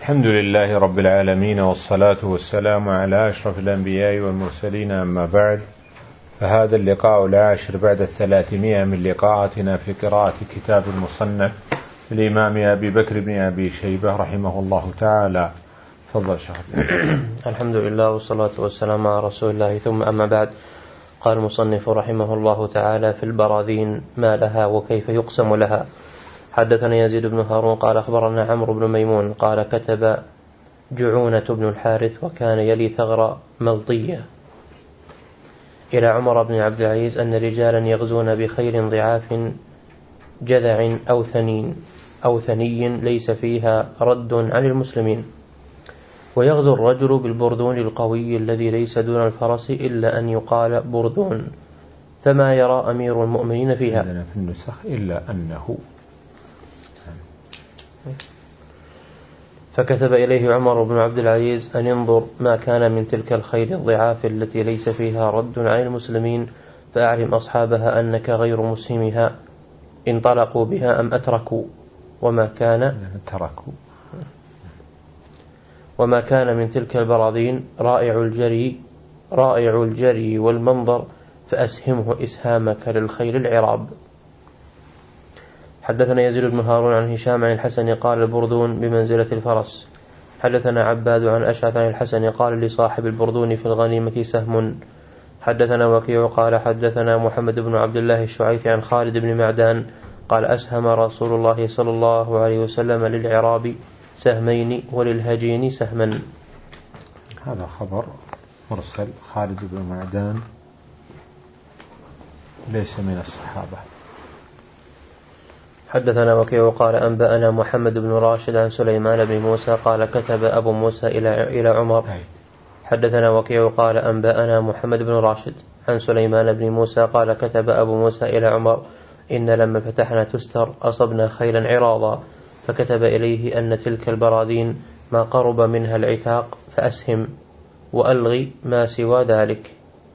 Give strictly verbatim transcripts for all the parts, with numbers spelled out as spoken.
الحمد لله رب العالمين، والصلاة والسلام على أشرف الأنبياء والمرسلين، أما بعد، فهذا اللقاء العاشر بعد الثلاثمائة من لقاءاتنا في قراءة كتاب المصنف الإمام أبي بكر بن أبي شيبة رحمه الله تعالى. تفضل شيخ. الحمد لله والصلاة والسلام على رسول الله، ثم أما بعد. قال المصنف رحمه الله تعالى: في البراذين ما لها وكيف يقسم لها. حدثنا يزيد بن هارون قال أخبرنا عمرو بن ميمون قال كتب جعونة بن الحارث وكان يلي ثغر ملطية إلى عمر بن عبد العزيز أن رجالا يغزون بخيل ضعاف جذع أو ثنين أو ثني ليس فيها رد عن المسلمين، ويغزو الرجل بالبرذون القوي الذي ليس دون الفرس إلا أن يقال برذون، فما يرى أمير المؤمنين فيها. في النسخ إلا أنه. فكتب إليه عمر بن عبد العزيز أن ينظر ما كان من تلك الخيل الضعاف التي ليس فيها رد عن المسلمين، فأعلم أصحابها أنك غير مسهمها، انطلقوا بها أم أتركوا، وما كان تركوا وما كان من تلك البراذين رائع الجري رائع الجري والمنظر، فأسهمه إسهامك للخيل العراب. حدثنا يزيد بن هارون عن هشام عن الحسن قال: البرذون بمنزلة الفرس. حدثنا عباد عن أشعث عن الحسن قال: لصاحب البرذون في الغنيمة سهم. حدثنا وكيع قال: حدثنا محمد بن عبد الله الشعيثي عن خالد بن معدان قال: أسهم رسول الله صلى الله عليه وسلم للعراب سهمين وللهجين سهما. هذا خبر مرسل. خالد بن معدان ليس من الصحابة. حدثنا وكيع قال: أنبأنا محمد بن راشد عن سليمان بن موسى قال: كتب أبو موسى إلى إلى عمر. حدثنا وكيع قال: أنبأنا محمد بن راشد عن سليمان بن موسى قال: كتب أبو موسى إلى عمر: إن لما فتحنا تستر أصبنا خيلا عراضا، فكتب إليه أن تلك البراذين ما قرب منها العتاق فأسهم، وألغي ما سوى ذلك.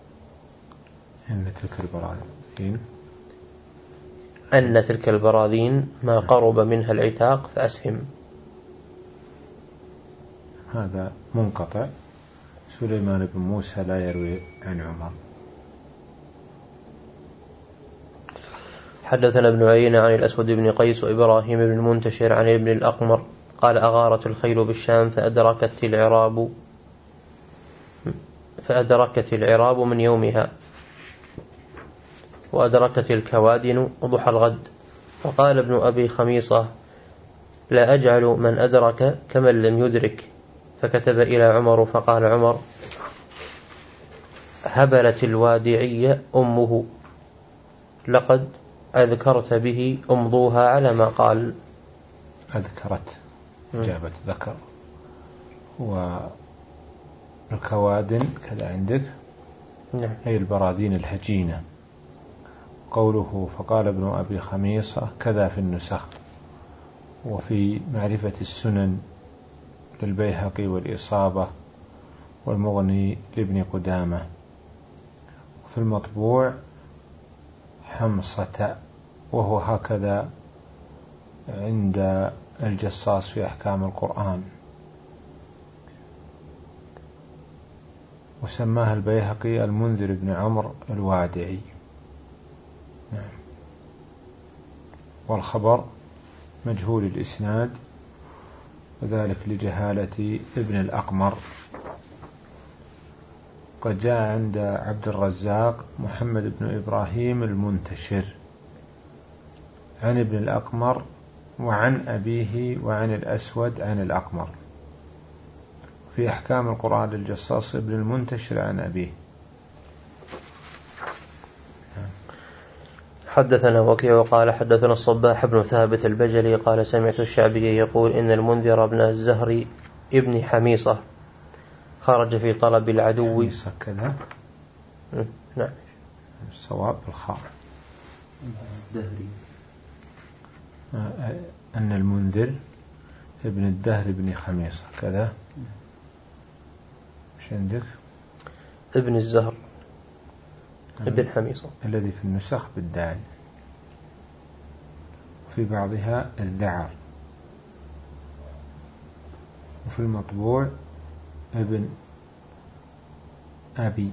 إن تلك البراذين أن تلك البراذين ما قرب منها العتاق فأسهم. هذا منقطع. سليمان بن موسى لا يروي عن عمر. حدثنا ابن عيينة عن الأسود بن قيس وإبراهيم بن المنتشر عن ابن الأقمر قال: أغارت الخيل بالشام فأدركت العراب فأدركت العراب من يومها، وأدركت الكوادن ضحى الغد. فقال ابن أبي خميصة: لا أجعل من أدرك كمن لم يدرك. فكتب إلى عمر فقال عمر: هبلت الوادعية أمه، لقد أذكرت به أمضوها على ما قال. أذكرت إجابة ذكر. والكوادن كذا عندك؟ نعم. أي البراذين الهجينة. قوله فقال ابن أبي خميصة كذا في النسخ. وفي معرفة السنن للبيهقي والإصابة والمغني لابن قدامة. وفي المطبوع حمصة، وهو هكذا عند الجصاص في أحكام القرآن. وسماها البيهقي المنذر بن عمرو الوادعي. نعم. والخبر مجهول الإسناد، وذلك لجهالة ابن الأقمر. قد جاء عند عبد الرزاق محمد بن إبراهيم المنتشر عن ابن الأقمر وعن أبيه وعن الأسود عن الأقمر. في أحكام القرآن للجصاص ابن المنتشر عن أبيه. حدثنا وكيع قال: حدثنا الصباح بن ثابت البجلي قال: سمعت الشعبي يقول: إن المنذر بن الزهري ابن حميصة خرج في طلب العدو. حميصة كذا. نعم. الصواب بالخاء. الدهري. أن المنذر ابن الدهر بن خميصة كذا. مش عندك؟ ابن الزهر ابن حميصة الذي في النسخ بالدال، في بعضها الذعر. وفي المطبوع ابن أبي.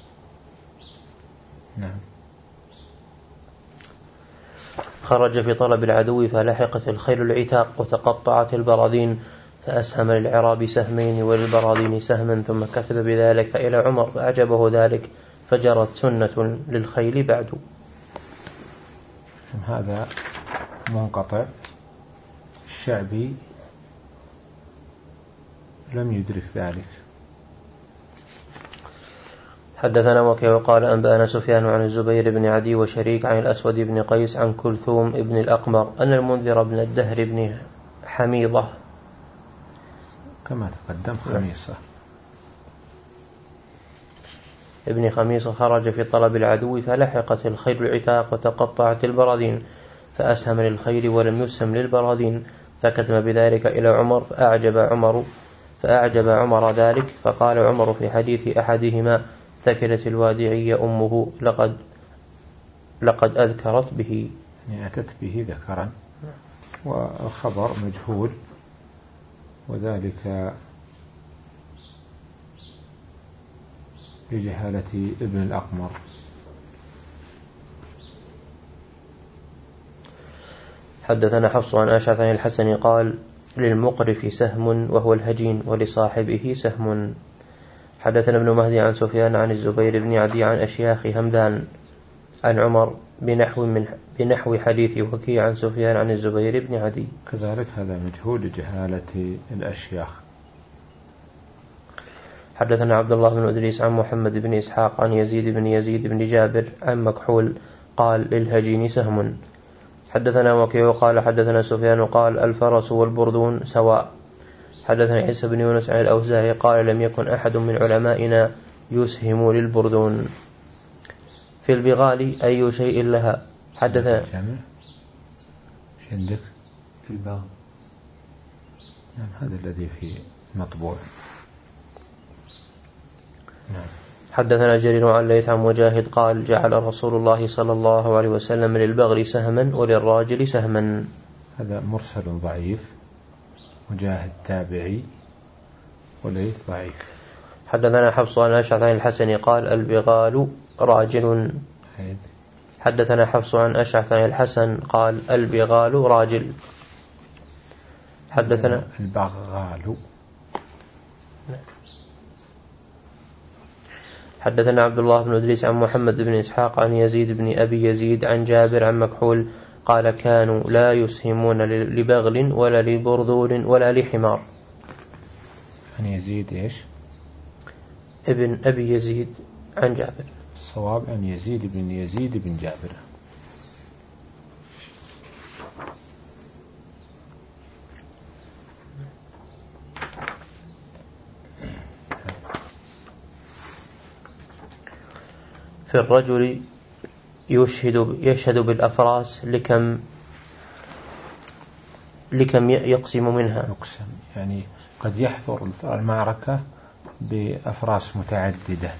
نعم. خرج في طلب العدو فلحقت الخيل العتاق وتقطعت البراذين فأسهم للعراب سهمين وللبراذين سهما ثم كتب بذلك إلى عمر فأعجبه ذلك فجرت سنة للخيل بعد. هذا منقطع. الشعبي لم يدرك ذلك. حدثنا وكيع قال أنبأنا سفيان عن الزبير بن عدي وشريك عن الأسود بن قيس عن كلثوم بن الأقمر أن المنذر بن الدهر بن حميضة كما تقدم خميصة ابن خميصة خرج في طلب العدو فلحقت الخيل العتاق وتقطعت البراذين فأسهم للخيل ولم يسهم للبراذين فكتم بذلك إلى عمر فأعجب عمر فأعجب عمر ذلك فقال عمر في حديث أحدهما ثكلت الوادعية أمه لقد لقد أذكرت به، يعني أتت به ذكرا، والخبر مجهول، وذلك لجهالة ابن الأقمر. حدثنا حفص عن أشعث عن الحسن قال للمقرف سهم وهو الهجين ولصاحبه سهم. حدثنا ابن مهدي عن سفيان عن الزبير بن عدي عن أشياخ همدان عن عمر بنحو من بنحو حديث وكيع عن سفيان عن الزبير بن عدي. كذلك هذا مجهول لجهالة الأشياخ. حدثنا عبد الله بن إدريس عن محمد بن إسحاق عن يزيد بن يزيد بن جابر عن مكحول قال للهجين سهم. حدثنا وكيع قال حدثنا سفيان قال الفرس والبردون سواء. حدثنا عيسى بن يونس عن الأوزاعي قال لم يكن أحد من علمائنا يسهم للبردون. في البغال أي شيء لها. حدثنا عندك في البغال. نعم هذا الذي في مطبوع. نعم. حدثنا جرير عن الليث عن مجاهد قال جعل رسول الله صلى الله عليه وسلم للبغل سهما وللراجل سهما. هذا مرسل ضعيف. مجاهد تابعي وليث ضعيف. حدثنا حفص عن أشعث عن الحسن قال البغال راجل. حدثنا حفص عن أشعث عن الحسن قال البغال راجل. حدثنا البغال. حدثنا عبد الله بن إدريس عن محمد بن إسحاق عن يزيد بن أبي يزيد عن جابر عن مكحول قال كانوا لا يسهمون لبغل ولا لبرذول ولا لحمار. عن يزيد إيش؟ ابن أبي يزيد عن جابر. الصواب عن يزيد بن يزيد بن جابر. في الرجل يشهد يشهد بالأفراس لكم لكم يقسم منها. يقسم يعني قد يحضر المعركة بأفراس متعددة.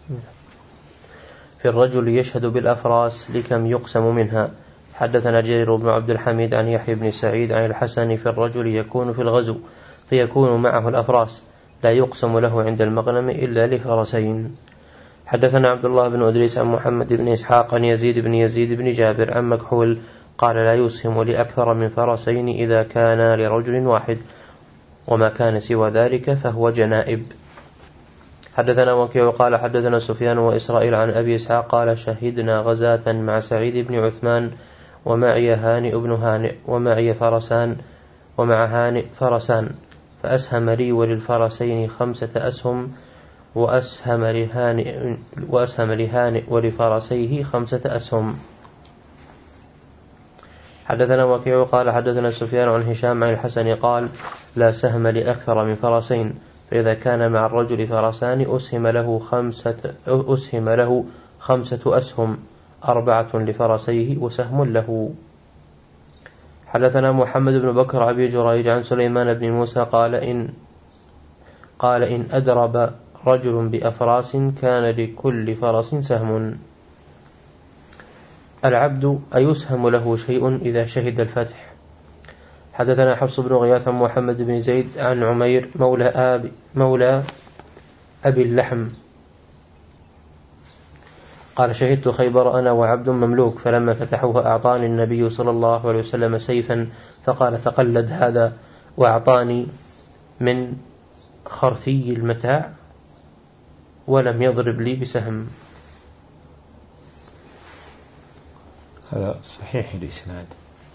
في الرجل يشهد بالأفراس لكم يقسم منها. حدثنا جرير بن عبد الحميد عن يحيى بن سعيد عن الحسن في الرجل يكون في الغزو فيكون معه الأفراس لا يقسم له عند المغنم إلا لفرسين. حدثنا عبد الله بن إدريس عن محمد بن إسحاق عن يزيد بن يزيد بن جابر عن مكحول قال لا يسهم لأكثر من فرسين إذا كان لرجل واحد وما كان سوى ذلك فهو جنائب. حدثنا وكيع قال حدثنا سفيان وإسرائيل عن أبي إسحاق قال شهدنا غزاة مع سعيد بن عثمان ومعي هانئ بن هانئ ومعي فرسان ومع هانئ فرسان فأسهم لي وللفرسين خمسة أسهم وأسهم لهانئ وأسهم لهانئ ولفرسيه خمسة أسهم. حدثنا وكيع قال حدثنا سفيان عن هشام عن الحسن قال لا سهم لأكثر من فرسين فإذا كان مع الرجل فرسان أسهم له خمسة أسهم له خمسة أسهم أربعة لفرسيه وسهم له. حدثنا محمد بن بكر أبي جريج عن سليمان بن موسى قال إن قال إن أدرب رجل بأفراس كان لكل فرس سهم. العبد أيسهم له شيء إذا شهد الفتح. حدثنا حفص بن غياث عن محمد بن زيد عن عمير مولى أبي, مولى أبي اللحم قال شهدت خيبر أنا وعبد مملوك فلما فتحوه أعطاني النبي صلى الله عليه وسلم سيفا فقال تقلد هذا وأعطاني من خرثي المتاع ولم يضرب لي بسهم. هذا صحيح الإسناد.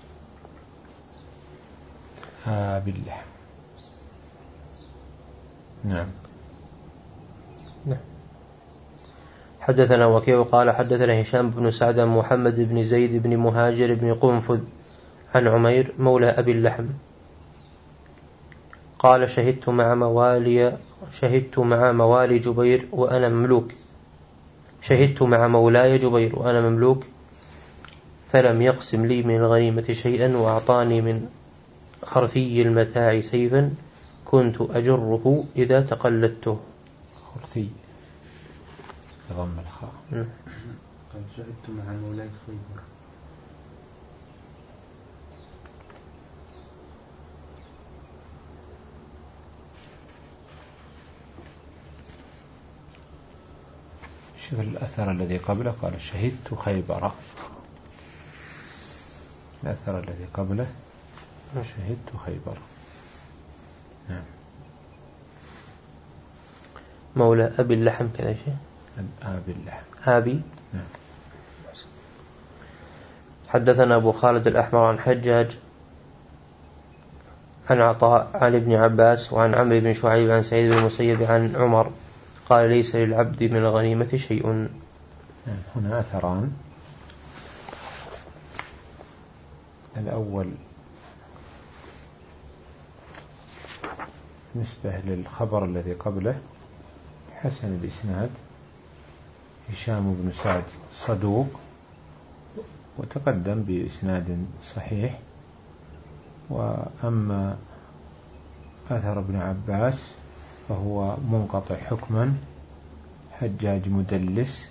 أبي اللحم. نعم. نعم. حدثنا وكيع قال حدثنا هشام بن سعد محمد بن زيد بن مهاجر بن قنفذ عن عمير مولى أبي اللحم قال شهدت مع موالي شهدت مع موالي جبير وأنا مملوك شهدت مع مولاي جبير وأنا مملوك فلم يقسم لي من الغنيمة شيئا وأعطاني من خرثي المتاع سيفا كنت أجره إذا تقلدته. خرثي ضم الخاء. قال شهدت مع مولاي خيبر. شوف الأثر الذي قبله قال شهدت خيبر. الأثر الذي قبله شهدت خيبر. نعم. مولى أبي اللحم كذا شيء. أبي اللحم. أبي. نعم. حدثنا أبو خالد الأحمر عن حجاج عن عطاء عن ابن عباس وعن عمرو بن شعيب عن سعيد بن المسيب عن عمر قال ليس للعبد من الغنيمة شيء. هنا أثران. الأول نسبة للخبر الذي قبله حسن الإسناد هشام بن سعد صدوق وتقدم بإسناد صحيح. وأما أثر ابن عباس فهو منقطع حكما حجاج مدلس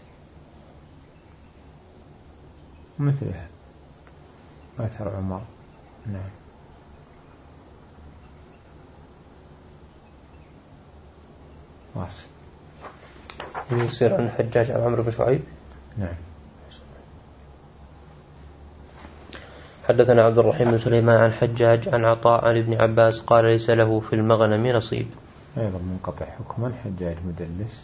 مثله أثر عمر. نعم. واصل. يصير عن حجاج عن عمرو بن شعيب. نعم. حدثنا عبد الرحيم بن سليمان عن حجاج عن عطاء عن ابن عباس قال ليس له في المغنم نصيب. أيضا منقطع حكما حجاج مدلس.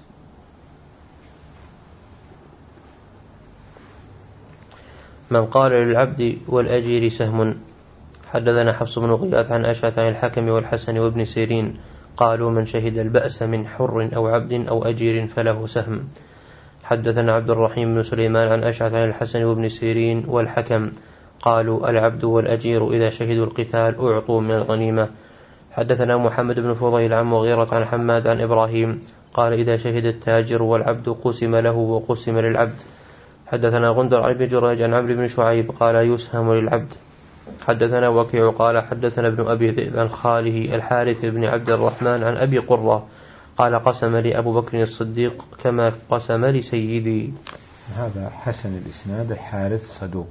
من قال للعبد والأجير سهم. حدثنا حفص بن غياث عن أشعث عن الحكم والحسن وابن سيرين قالوا من شهد البأس من حر أو عبد أو أجير فله سهم. حدثنا عبد الرحيم بن سليمان عن أشعث عن الحسن وابن سيرين والحكم قالوا العبد والأجير إذا شهدوا القتال أعطوا من الغنيمة. حدثنا محمد بن فضيل عن مغيرة عن حماد عن إبراهيم قال إذا شهد التاجر والعبد قسم له وقسم للعبد. حدثنا غندر عن ابن جريج عن عمرو بن شعيب قال يسهم للعبد. حدثنا وكيع قال حدثنا ابن أبي ذئب عن خاله الحارث بن عبد الرحمن عن أبي قرة قال قسم لي أبو بكر الصديق كما قسم لسيدي. هذا حسن الإسناد الحارث صدوق.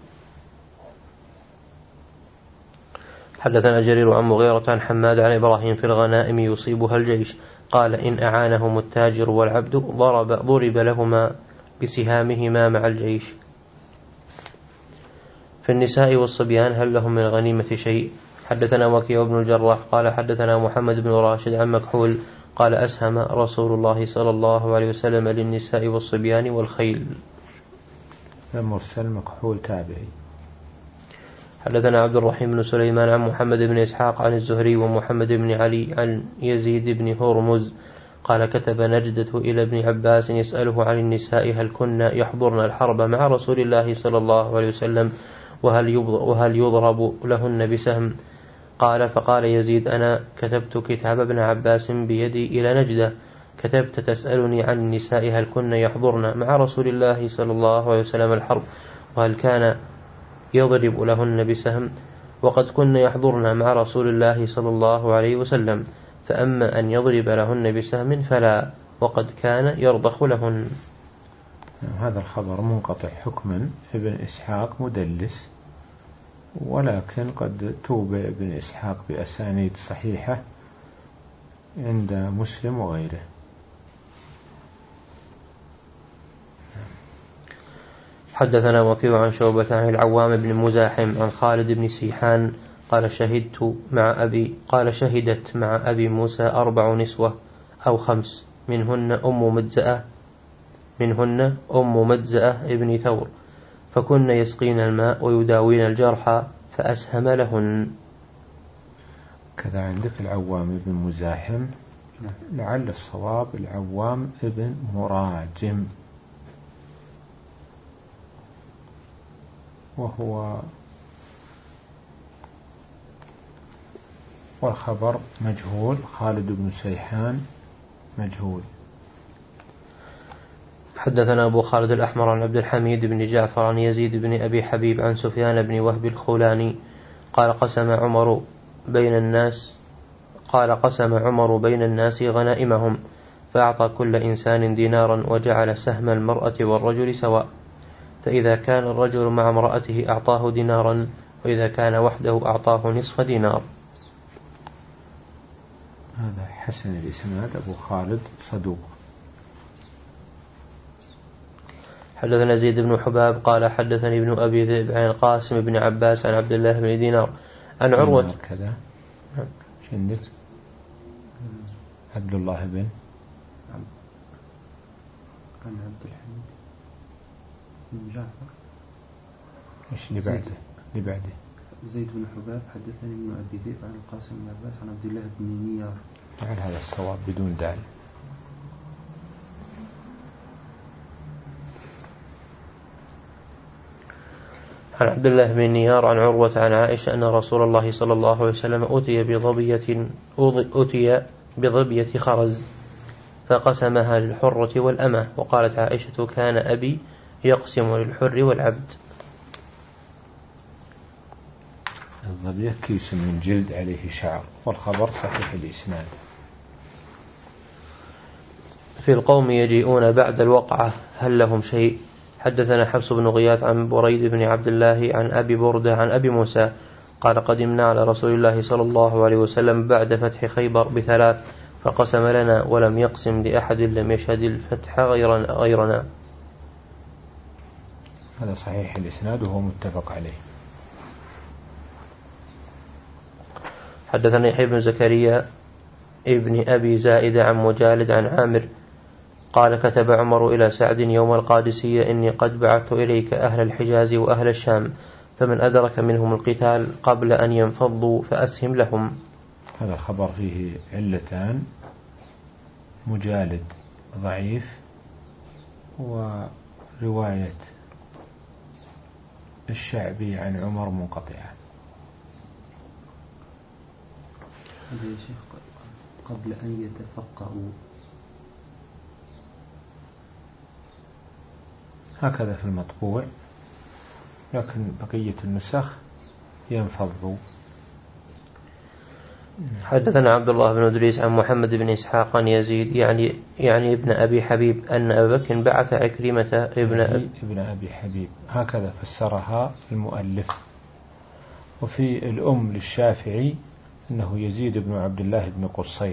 حدثنا جرير عن مغيرة عن حماد عن إبراهيم في الغنائم يصيبها الجيش قال إن أعانهم التاجر والعبد ضرب, ضرب لهما بسهامهما مع الجيش. في النساء والصبيان هل لهم من الغنيمة شيء. حدثنا وكيع بن الجراح قال حدثنا محمد بن راشد عن مكحول قال أسهم رسول الله صلى الله عليه وسلم للنساء والصبيان والخيل. مرسل مكحول تابعي. حدثنا عبد الرحيم بن سليمان عن محمد بن إسحاق عن الزهري ومحمد بن علي عن يزيد بن هرمز قال كتب نجدة إلى ابن عباس يسأله عن النساء هل كنا يحضرن الحرب مع رسول الله صلى الله عليه وسلم وهل يضرب لهن بسهم. قال فقال يزيد أنا كتبت كتاب ابن عباس بيدي إلى نجدة كتبت تسألني عن النساء هل كنا يحضرن مع رسول الله صلى الله عليه وسلم الحرب وهل كان يضرب لهن بسهم وقد كنا يحضرن مع رسول الله صلى الله عليه وسلم فأما أن يضرب لهن بسهم فلا وقد كان يرضخ لهن. هذا الخبر منقطع حكما ابن إسحاق مدلس ولكن قد توبع ابن إسحاق بأسانيد صحيحة عند مسلم وغيره. حدثنا وكيع عن شعبة عن العوام بن مزاحم عن خالد بن سيحان قال شهدت مع أبي قال شهدت مع أبي موسى أربع نسوة أو خمس منهن أم مجزأة منهن أم مجزأة ابن ثور فكن يسقين الماء ويداوين الجرحى فأسهم لهن. كذا عندك العوام ابن مزاحم، لعل الصواب العوام ابن مراجم، وهو والخبر مجهول. خالد بن سيحان مجهول. حدثنا أبو خالد الأحمر عن عبد الحميد بن جعفر عن يزيد بن أبي حبيب عن سفيان بن وهب الخولاني قال قسم عمر بين الناس قال قسم عمر بين الناس غنائمهم فأعطى كل إنسان دينارا وجعل سهم المرأة والرجل سواء، فإذا كان الرجل مع امرأته أعطاه دينارا وإذا كان وحده أعطاه نصف دينار. هذا حسن الإسناد. أبو خالد صدوق. حدثنا زيد بن حباب قال حدثني ابن أبي ذئب عن القاسم بن عباس عن عبد الله بن دينار عن عروة كذا شندك عبد الله بن عن عبد الحميد بن جعفر. ايش اللي بعده؟ اللي بعده زيد بن حباب حدثني ابن أبي ذئب عن القاسم بن عباس عن عبد الله بن نيار. جعل هذا الصواب بدون دال. عن عبد الله بن نيار عن عروة عن عائشة أن رسول الله صلى الله عليه وسلم أتي بظبية أتي بظبية خرز فقسمها للحرة والأمة، وقالت عائشة كان أبي يقسم للحر والعبد. الظبية كيس من جلد عليه شعر، والخبر صحيح الإسناد. في القوم يجيئون بعد الوقعة هل لهم شيء؟ حدثنا حفص بن غياث عن بريد بن عبد الله عن أبي بردة عن أبي موسى قال قدمنا على رسول الله صلى الله عليه وسلم بعد فتح خيبر بثلاث فقسم لنا ولم يقسم لأحد لم يشهد الفتح غيرنا. هذا صحيح الإسناد وهو متفق عليه. حدثنا يحيى بن زكريا ابن أبي زائد عن مجالد عن عامر قال كتب عمر إلى سعد يوم القادسية إني قد بعثت إليك أهل الحجاز وأهل الشام فمن أدرك منهم القتال قبل أن ينفضوا فأسهم لهم. هذا الخبر فيه علتان: مجالد ضعيف، ورواية الشعبي عن عمر منقطعة. هذا يا شيخ قبل أن يتفقهوا، هكذا في المطبوع، لكن بقية النسخ ينفضوا. حدثنا عبد الله بن إدريس عن محمد بن إسحاق عن يزيد يعني يعني ابن أبي حبيب أن أبا بكر بعث عكرمة ابن أبي, ابن أبي حبيب، هكذا فسرها المؤلف. وفي الأم للشافعي أنه يزيد بن عبد الله بن قصيد.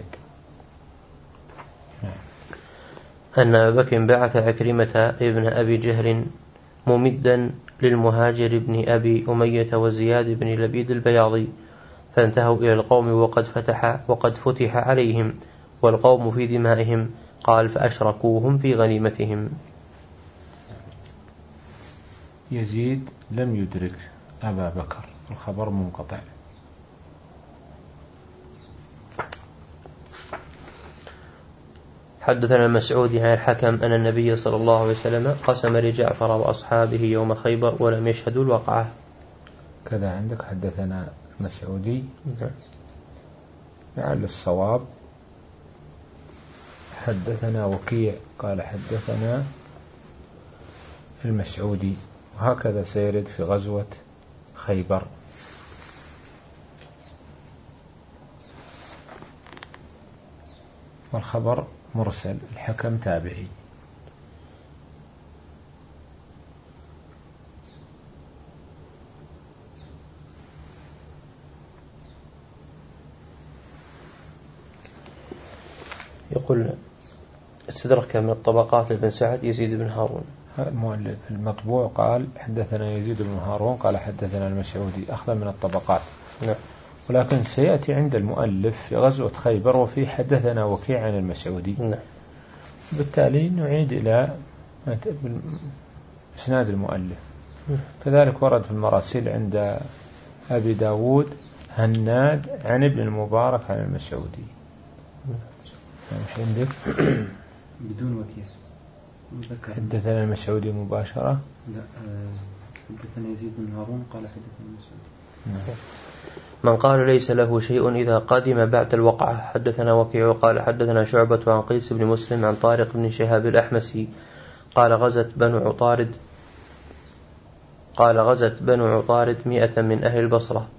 أن أبا بكر بعث عكرمة ابن أبي جهل ممدا للمهاجر بن أبي أمية وزياد بن لبيد البياضي فانتهوا إلى القوم وقد فتح وقد فتح عليهم والقوم في دمائهم، قال فأشركوهم في غنيمتهم. يزيد لم يدرك أبا بكر، الخبر منقطع. حدثنا المسعودي عن الحكم أن النبي صلى الله عليه وسلم قسم لجعفر وأصحابه يوم خيبر ولم يشهدوا الوقعة. كذا عندك حدثنا المسعودي لعل الصواب حدثنا وكيع قال حدثنا المسعودي، وهكذا سيرد في غزوة خيبر. والخبر مرسل، الحكم تابعي. يقول استدرك من الطبقات لابن سعد يزيد بن هارون. المؤلف المطبوع قال حدثنا يزيد بن هارون قال حدثنا المسعودي أخذ من الطبقات. نعم. ولكن سيأتي عند المؤلف في غزوة خيبر وفي حدثنا وكيع عن المسعودي. نعم. بالتالي نعيد إلى إسناد المؤلف. كذلك ورد في المراسيل عند أبي داود هناد عن ابن المبارك عن المسعودي. مش عندك؟ بدون وكيع. حدثنا المسعودي مباشرة. لا حدثنا يزيد بن هارون قال حدثنا المسعودي. من قال ليس له شيء إذا قدم بعد الوقعة. حدثنا وكيع قال حدثنا شعبة عن قيس بن مسلم عن طارق بن شهاب الأحمسي قال غزت بنو عطارد قال غزت بنو عطارد مئة من أهل البصرة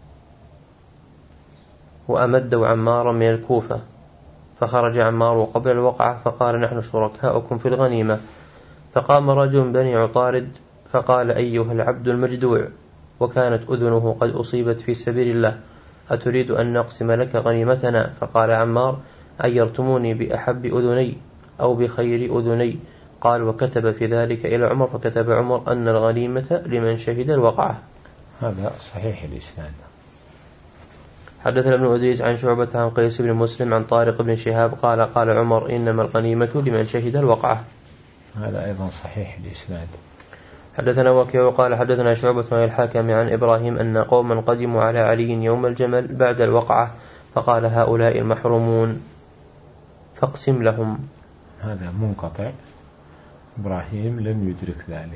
وأمدوا عمارا من الكوفة فخرج عمار قبل الوقعة فقال نحن شركاؤكم في الغنيمة. فقام رجل من بني عطارد فقال أيها العبد المجدوع وكانت أذنه قد أصيبت في سبيل الله أتريد أن نقسم لك غنيمتنا؟ فقال عمار أيرتموني بأحب أذني أو بخير أذني؟ قال وكتب في ذلك إلى عمر فكتب عمر أن الغنيمة لمن شهد الوقعة. هذا صحيح الإسناد. حدثنا ابن أدريس عن شعبة عن قيس بن مسلم عن طارق بن شهاب قال قال عمر إنما الغنيمة لمن شهد الوقعة. هذا أيضا صحيح الإسناد. حدثنا وكيع قال حدثنا شعبة عن الحاكم عن إبراهيم أن قوما قدموا على علي يوم الجمل بعد الوقعة فقال هؤلاء المحرومون فاقسم لهم. هذا منقطع، إبراهيم لم يدرك ذلك.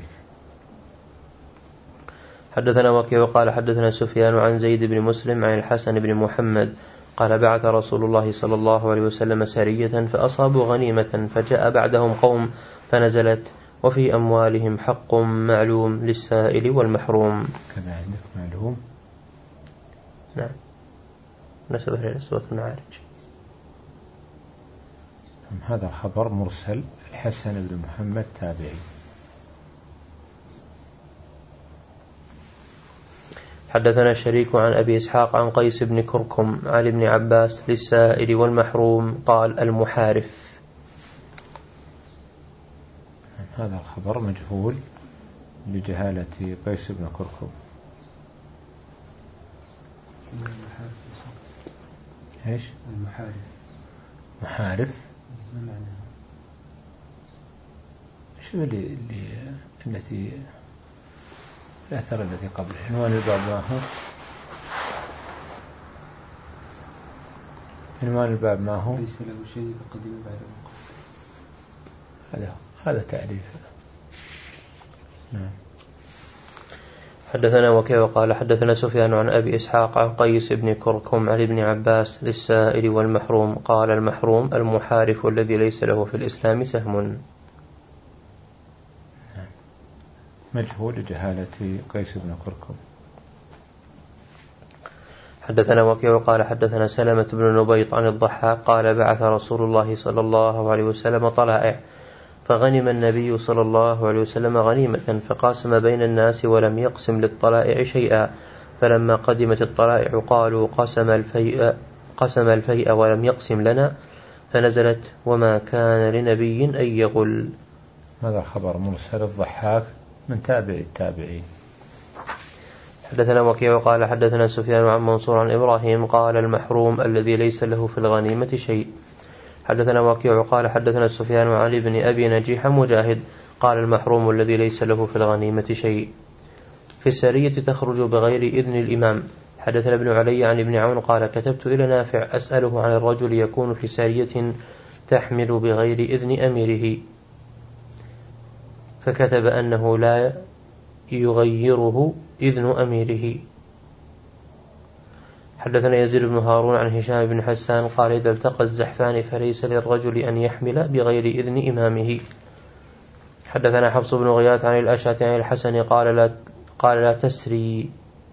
حدثنا وكيع قال حدثنا سفيان عن زيد بن مسلم عن الحسن بن محمد قال بعث رسول الله صلى الله عليه وسلم سرية فأصابوا غنيمة فجاء بعدهم قوم فنزلت وفي أموالهم حق معلوم للسائل والمحروم. كذا عندك معلوم؟ نعم نسبه إلى سورة المعارج. هذا خبر مرسل الحسن بن محمد تابعي. حدثنا الشريك عن أبي إسحاق عن قيس بن كركم عن ابن عباس للسائل والمحروم قال المحارف. هذا الخبر مجهول لجهالة قيس بن كركم. ايش المحارف؟ محارف ما معناها؟ شو اللي, اللي التي الأثر الذي قبله عنوان الباب ما هو؟ عنوان الباب ما هو؟ ليس له شيء فقدم بعد الوقت. هذا هذا تعريف. نعم. حدثنا وكيع قال حدثنا سفيان عن أبي إسحاق عن قيس بن كركم عن ابن عباس للسائل والمحروم قال المحروم المحارف الذي ليس له في الإسلام سهم. مجهول لجهالة قيس بن كركم. حدثنا وكيع قال حدثنا سلمة بن نبيط عن الضحاك قال بعث رسول الله صلى الله عليه وسلم طلائع فغنم النبي صلى الله عليه وسلم غنيمة فقاسم بين الناس ولم يقسم للطلائع شيئا فلما قدمت الطلائع قالوا قسم الفيء قسم الفيء ولم يقسم لنا فنزلت وما كان لنبي أن يغل. هذا خبر مرسل الضحاك من تابع التابعين. حدثنا وكيع قال حدثنا سفيان عن منصور عن إبراهيم قال المحروم الذي ليس له في الغنيمة شيء. حدثنا وكيع قال حدثنا سفيان عن ابن أبي نجيح مجاهد قال المحروم الذي ليس له في الغنيمة شيء. في السرية تخرج بغير إذن الإمام. حدثنا ابن علي عن ابن عون قال كتبت إلى نافع أسأله عن الرجل يكون في سرية تحمل بغير إذن أميره فكتب أنه لا يغيره إذن أميره. حدثنا يزيد بن هارون عن هشام بن حسان قال إذا التقى الزحفان فليس للرجل أن يحمل بغير إذن إمامه. حدثنا حفص بن غياث عن الأشعث عن الحسن قال لا, قال لا تسري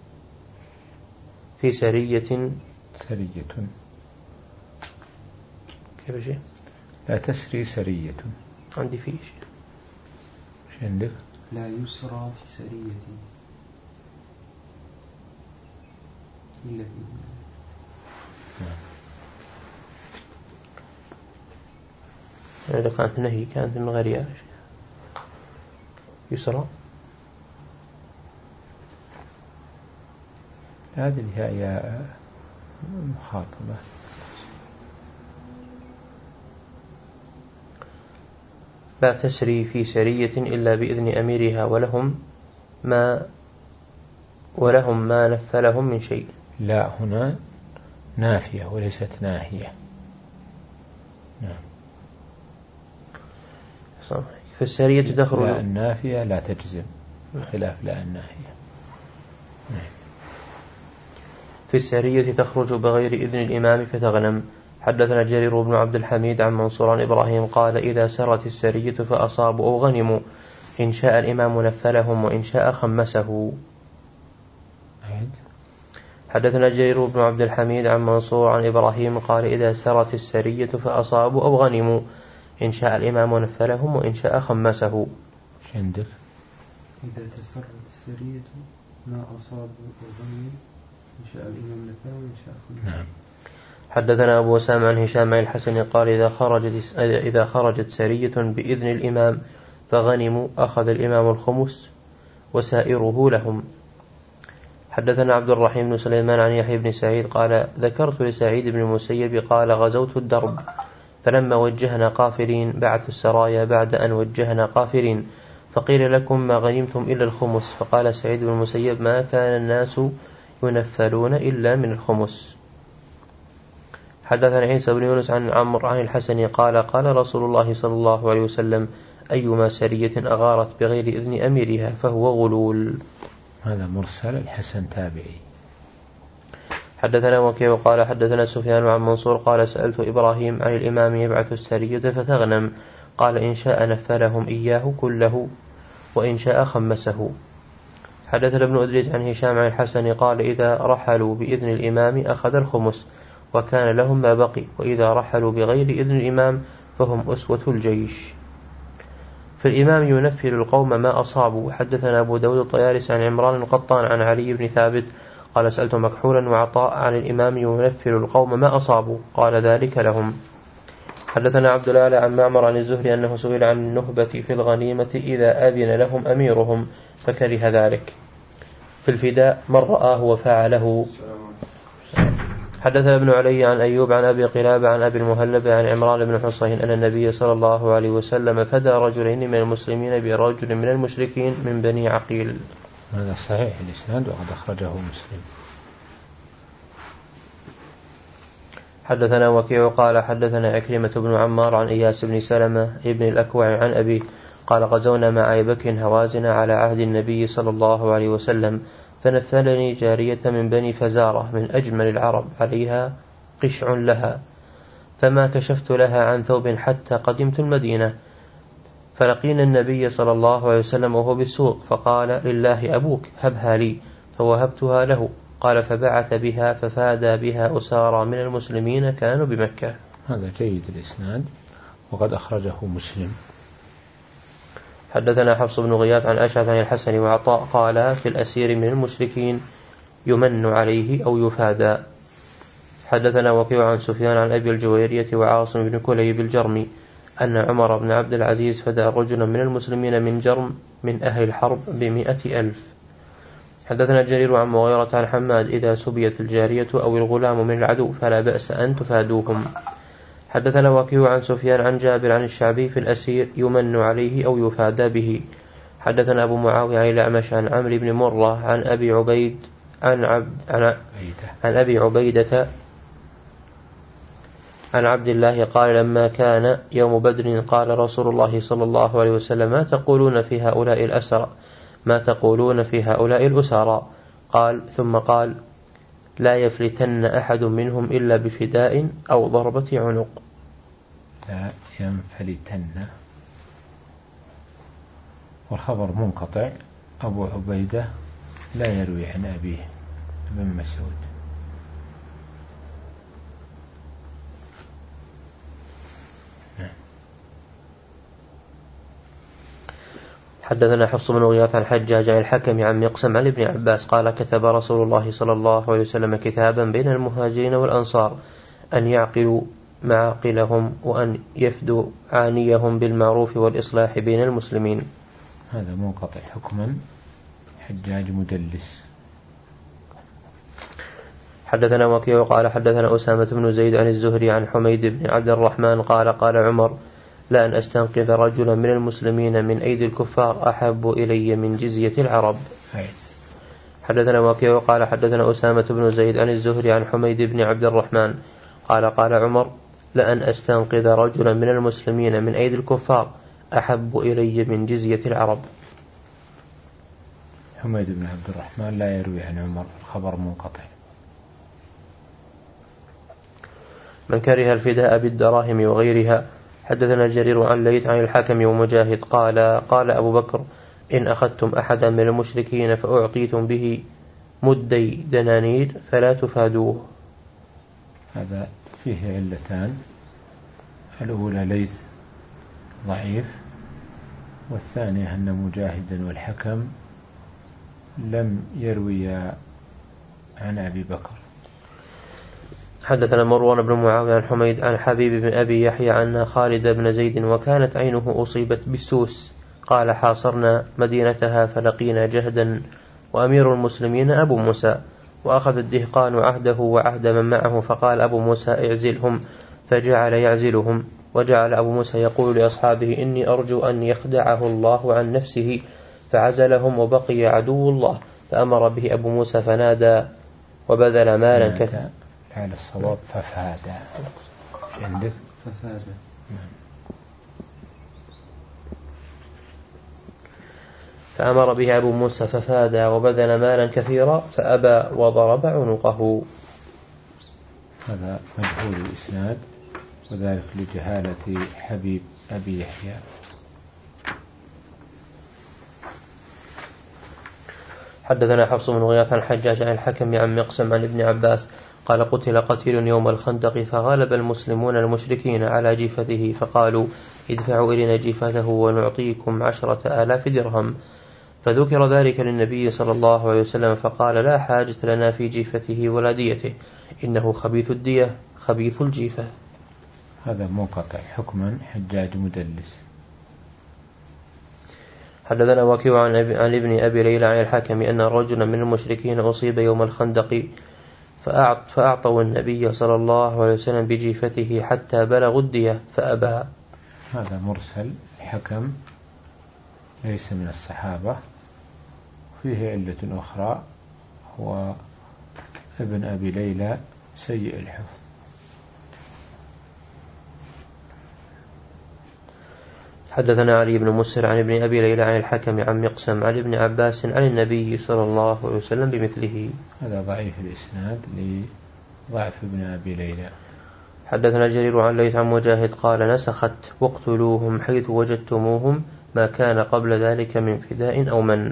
في سرية سرية كيف شيء لا تسري سرية عندي فيه شيء شو عندك؟ لا يسرى في سرية إلا في إذا كانت نهي كانت من غير يا يسرى. هذه الياء يا مخاطبة. لا تسري في سرية إلا بإذن أميرها ولهم ما ولهم ما نفلهم من شيء. لا هنا نافية وليست ناهية. نعم. في السرية تخرج. لا النافية لا تجزم بخلاف لا الناهية. نعم. في السرية تخرج بغير إذن الإمام فتغنم. حدثنا جرير بن عبد الحميد عن منصور عن إبراهيم قال إذا سرت السرية فأصابوا أو غنموا إن شاء الإمام نفلهم وإن شاء خمسه. حدثنا جرير بن عبد الحميد عن منصور عن إبراهيم قال إذا سرت السرية فأصابوا أو غنموا إن شاء الإمام نفلهم وإن شاء خمسه. شندر إذا تسرت السرية ما أصابوا أو غنموا إن شاء الإمام نفلهم وإن شاء خمسه. نعم. حدثنا أبو أسامة عن هشام عن الحسن قال إذا خرجت إذا خرجت سرية بإذن الإمام فغنموا أخذ الإمام الخمس وسائره لهم. حدثنا عبد الرحيم بن سليمان عن يحيى بن سعيد قال ذكرت لسعيد بن المسيب قال غزوت الدرب فلما وجهنا قافلين بعث السرايا بعد أن وجهنا قافلين فقيل لكم ما غنمتم إلا الخمس فقال سعيد بن المسيب ما كان الناس ينفلون إلا من الخمس. حدثنا عيسى بن يونس عن عمرو عن الحسن قال قال رسول الله صلى الله عليه وسلم أيما سرية أغارت بغير إذن أميرها فهو غلول. هذا مرسل الحسن تابعي. حدثنا وكيع قال حدثنا سفيان عن منصور قال سألت إبراهيم عن الإمام يبعث السرية فتغنم قال إن شاء نفلهم إياه كله وإن شاء خمسه. حدثنا ابن أدريس عن هشام عن الحسن قال إذا رحلوا بإذن الإمام أخذ الخمس وكان لهم ما بقي وإذا رحلوا بغير إذن الإمام فهم أسوة الجيش. في الإمام ينفل القوم ما أصابوا. حدثنا أبو داود الطيالس عن عمران القطان عن علي بن ثابت قال سألت مكحولا وعطاء عن الإمام ينفل القوم ما أصابوا قال ذلك لهم. حدثنا عبد الأعلى عن معمر عن الزهري أنه سئل عن النهبة في الغنيمة إذا أذن لهم أميرهم فكره ذلك. في الفداء من رآه وفعله. حدثنا ابن علي عن أيوب عن أبي قلابة عن أبي المهلب عن عمران بن حصين أن النبي صلى الله عليه وسلم فدى رجلين من المسلمين برجل من المشركين من بني عقيل. هذا صحيح الإسناد وقد أخرجه مسلم. حدثنا وكيع قال حدثنا عكرمة بن عمار عن إياس بن سلمة ابن الأكوع عن أبي قال غزونا مع أبي بكر هوازن على عهد النبي صلى الله عليه وسلم فنفلني جارية من بني فزارة من أجمل العرب عليها قشع لها فما كشفت لها عن ثوب حتى قدمت المدينة فلقينا النبي صلى الله عليه وسلم وهو بالسوق فقال لله أبوك هبها لي فوهبتها له قال فبعث بها ففادى بها أسارى من المسلمين كانوا بمكة. هذا جيد الإسناد وقد أخرجه مسلم. حدثنا حفص بن غياث عن أشعث عن الحسن وعطاء قال في الأسير من المشركين يمن عليه أو يفادى. حدثنا وكيع عن سفيان عن أبي الجويرية وعاصم بن كليب الجرمي أن عمر بن عبد العزيز فدى رجلا من المسلمين من جرم من أهل الحرب بمئة ألف. حدثنا جرير عن مغيرة عن حماد إذا سبيت الجارية أو الغلام من العدو فلا بأس أن تفادوهم. حدثنا وكيع عن سفيان عن جابر عن الشعبي في الأسير يمن عليه أو يفادى به. حدثنا أبو معاوية عن الأعمش عن عمرو بن مرة عن أبي عبيد عن عبد عن, عن أبي عبيدة عن عبد الله قال لما كان يوم بدر قال رسول الله صلى الله عليه وسلم ما تقولون في هؤلاء الأسرى ما تقولون في هؤلاء الأسارى قال ثم قال لا يفلتن أحد منهم إلا بفداء أو ضربة عنق. لا ينفلتن والخبر منقطع. أبو عبيدة لا يروي عن أبيه ابن مسعود. حدثنا حفص بن غياث عن حجاج عن الحكم عن مقسم عن ابن عباس قال كتب رسول الله صلى الله عليه وسلم كتابا بين المهاجرين والأنصار أن يعقلوا معاقلهم وأن يفدوا عانيهم بالمعروف والإصلاح بين المسلمين. هذا منقطع حكما، حجاج مدلس. حدثنا وكيع قال حدثنا أسامة بن زيد عن الزهري عن حميد بن عبد الرحمن قال قال عمر: لأن أستنقذ رجلا من المسلمين من أيدي الكفار أحب إلي من جزية العرب. هاي. حدثنا وكيع قال حدثنا أسامة بن زيد عن الزهري عن حميد بن عبد الرحمن قال قال عمر: لأن أستنقذ رجلا من المسلمين من أيدي الكفار أحب إلي من جزية العرب. حميد بن عبد الرحمن لا يروي عن عمر، الخبر منقطع. من كره الفداء بالدراهم وغيرها. حدثنا جرير عن ليث عن الحكم ومجاهد قال قال أبو بكر: إن أخذتم أحدا من المشركين فأعطيتم به مدي دنانير فلا تفادوه. هذا فيه علتان: الأولى ليث ضعيف، والثانية أن مجاهدا والحكم لم يروي عن أبي بكر. حدثنا مروان بن معاوية عن حميد عن حبيب بن أبي يحيى عن خالد بن زيد وكانت عينه أصيبت بالسوس قال: حاصرنا مدينتها فلقينا جهدا وأمير المسلمين أبو موسى، وأخذ الدهقان عهده وعهد من معه، فقال أبو موسى: اعزلهم، فجعل يعزلهم، وجعل أبو موسى يقول لأصحابه: إني أرجو أن يخدعه الله عن نفسه، فعزلهم وبقي عدو الله، فأمر به أبو موسى فنادى وبذل مالا كثيرا. على الصواب ففاد عندك ففاد فأمر به أبو موسى ففاد وبذل مالا كثيرا فأبى وضرب عنقه. هذا مجهول الإسناد، وذلك لجهالة حبيب أبي يحيى. حدثنا حفص بن غياث عن الحجاج عن الحكم عن مقسم عن ابن عباس قال: قتل قتيل يوم الخندق فغلب المسلمون المشركين على جيفته، فقالوا: ادفعوا إلينا جيفته ونعطيكم عشرة آلاف درهم. فذكر ذلك للنبي صلى الله عليه وسلم فقال: لا حاجة لنا في جيفته ولا ديته، إنه خبيث الدية خبيث الجيفة. هذا منقطع حكما، حجاج مدلس. حدثنا وكيع عن, عن ابن أبي ليلى عن الحكم أن رجلا من المشركين أصيب يوم الخندق فأعطوا النبي صلى الله عليه وسلم بجيفته حتى بلغوا الدية فأبى. هذا مرسل، الحكم ليس من الصحابة. فيه علة أخرى، هو ابن أبي ليلى سيء الحفظ. حدثنا علي بن مسر عن ابن أبي ليلى عن الحكم عن مقسم عن ابن عباس عن النبي صلى الله عليه وسلم بمثله. هذا ضعيف الإسناد لضعف ابن أبي ليلى. حدثنا جرير عن ليث عن مجاهد قال: نسخت: واقتلوهم حيث وجدتموهم، ما كان قبل ذلك من فداء أو من.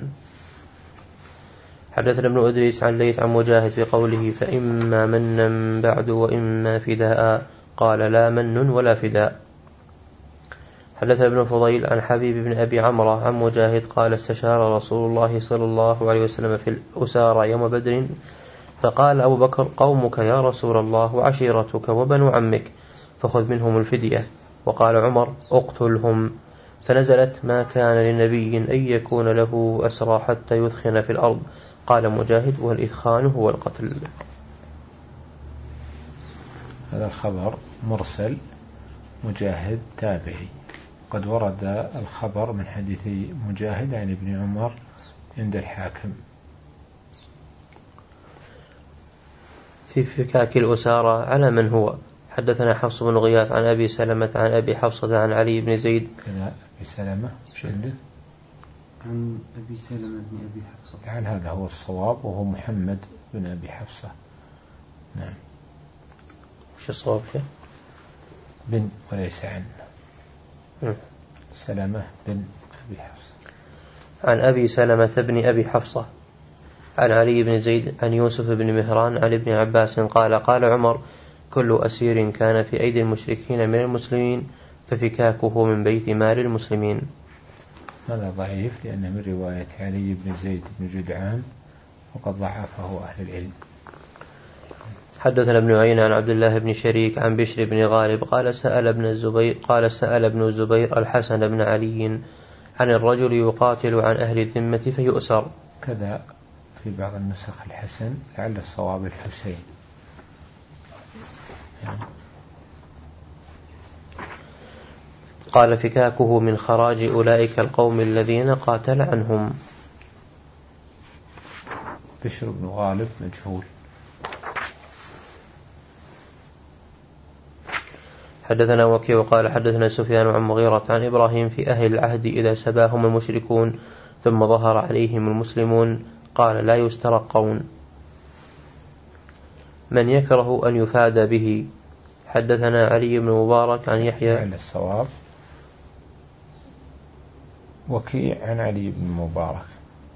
حدثنا ابن أدريس عن ليث عن مجاهد بقوله: فإما منا بعد وإما فداء، قال: لا من ولا فداء. حدثنا ابن فضيل عن حبيب بن أبي عمرة عن مجاهد قال: استشار رسول الله صلى الله عليه وسلم في الأسارى يوم بدر، فقال أبو بكر: قومك يا رسول الله وعشيرتك وبنو عمك، فخذ منهم الفدية. وقال عمر: اقتلهم. فنزلت: ما كان لنبي أن يكون له أسرى حتى يثخن في الأرض. قال مجاهد: والإثخان هو القتل. هذا الخبر مرسل، مجاهد تابعي. قد ورد الخبر من حديث مجاهد عن ابن عمر عند الحاكم. في فكاك الأسارى على من هو. حدثنا حفص بن غياث عن أبي سلمة عن أبي حفصة عن علي بن زيد. كذا أبي سلمة مش عندك؟ عن أبي سلمة بن أبي حفصة. يعني هذا هو الصواب، وهو محمد بن أبي حفصة. نعم. وش الصواب فيه؟ بن وليس عن. م. سلمة بن أبي حفصة. عن أبي سلمة بن أبي حفصة عن علي بن زيد عن يوسف بن مهران عن ابن عباس قال: قال عمر: كل أسير كان في أيدي المشركين من المسلمين ففكاكه من بيت مال المسلمين. هذا ضعيف لأنه من رواية علي بن زيد بن جدعان، وقد ضعفه أهل العلم. حدثنا ابن عيينة عن عبد الله بن شريك عن بشر بن غالب قال سأل ابن الزبير قال سأل ابن الزبير الحسن بن علي عن الرجل يقاتل عن أهل الذمة فيؤسر. كذا في بعض النسخ الحسن، لعل الصواب الحسين يعني. قال فكاكه من خراج أولئك القوم الذين قاتل عنهم. بشر بن غالب مجهول. حدثنا وكيع قال حدثنا سفيان عن مغيرة عن إبراهيم في أهل العهد إذا سباهم المشركون ثم ظهر عليهم المسلمون قال لا يسترقون. من يكره أن يفاد به. حدثنا علي بن مبارك عن يحيى على الصواب وكيع عن علي بن مبارك،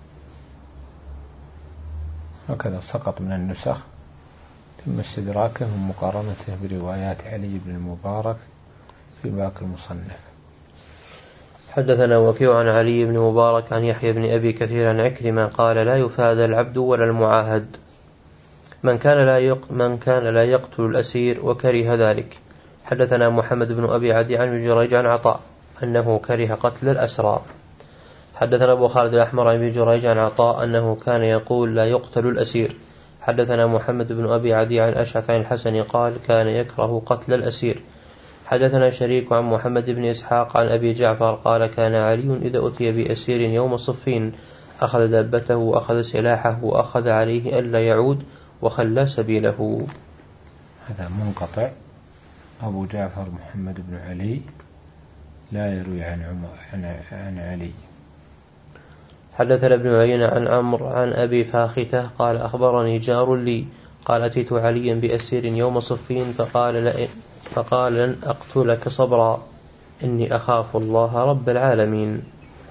هكذا سقط من النسخ، ثم استدراكه من مقارنته بروايات علي بن المبارك في باقي المصنف. حدثنا وكيع عن علي بن مبارك عن يحيى بن أبي كثير عن عكرمة قال لا يفاد العبد ولا المعاهد من كان لا يق من كان لا يقتل الأسير وكره ذلك. حدثنا محمد بن أبي عدي عن جريج عن عطاء أنه كره قتل الأسرى. حدثنا أبو خالد الأحمر عن جريج عن عطاء أنه كان يقول لا يقتل الأسير. حدثنا محمد بن أبي عدي عن أشعث عن الحسن قال كان يكره قتل الأسير. حدثنا شريك عن محمد بن إسحاق عن أبي جعفر قال كان علي إذا أتي بأسير يوم صفين أخذ دابته وأخذ سلاحه وأخذ عليه ألا يعود وخلى سبيله. هذا منقطع. أبو جعفر محمد بن علي لا يروي عن, عن, عن علي. حدثنا ابن عيينة عن عمرو عن أبي فاختة قال أخبرني جار لي قال أتيت عليا بأسير يوم صفين فقال, فقال لن أقتلك صبرا إني أخاف الله رب العالمين.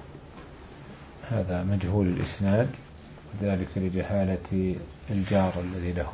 هذا مجهول الإسناد وذلك لجهالة الجار الذي له.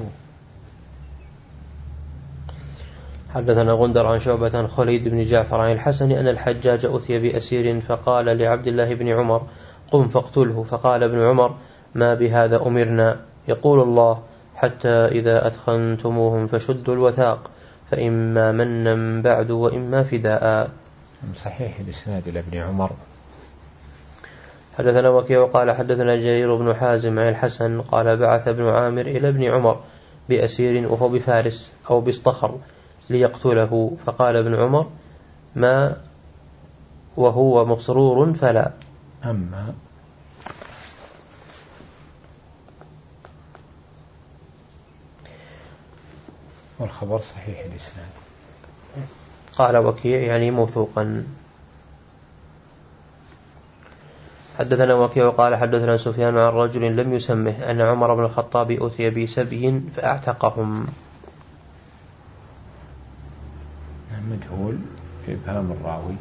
حدثنا غندر عن شعبة عن خليد بن جعفر عن الحسن أن الحجاج أتي بأسير فقال لعبد الله بن عمر قم فاقتله. فقال ابن عمر ما بهذا أمرنا يقول الله حتى إذا أثخنتموهم فشدوا الوثاق فإما منا بعد وإما فداء. صحيح الإسناد إلى ابن عمر. حدثنا وكيع قال حدثنا جرير بن حازم عن الحسن قال بعث ابن عامر إلى ابن عمر بأسير وهو بفارس أو باسطخر ليقتله. فقال ابن عمر ما وهو مبصرور فلا. أما والخبر صحيح الإسناد. قال وكيع يعني موثوقا. حدثنا وكيع قال حدثنا سفيان عن رجل لم يسمه أن عمر بن الخطاب أتي بسبي فأعتقهم. مجهول في إبهام الراوي.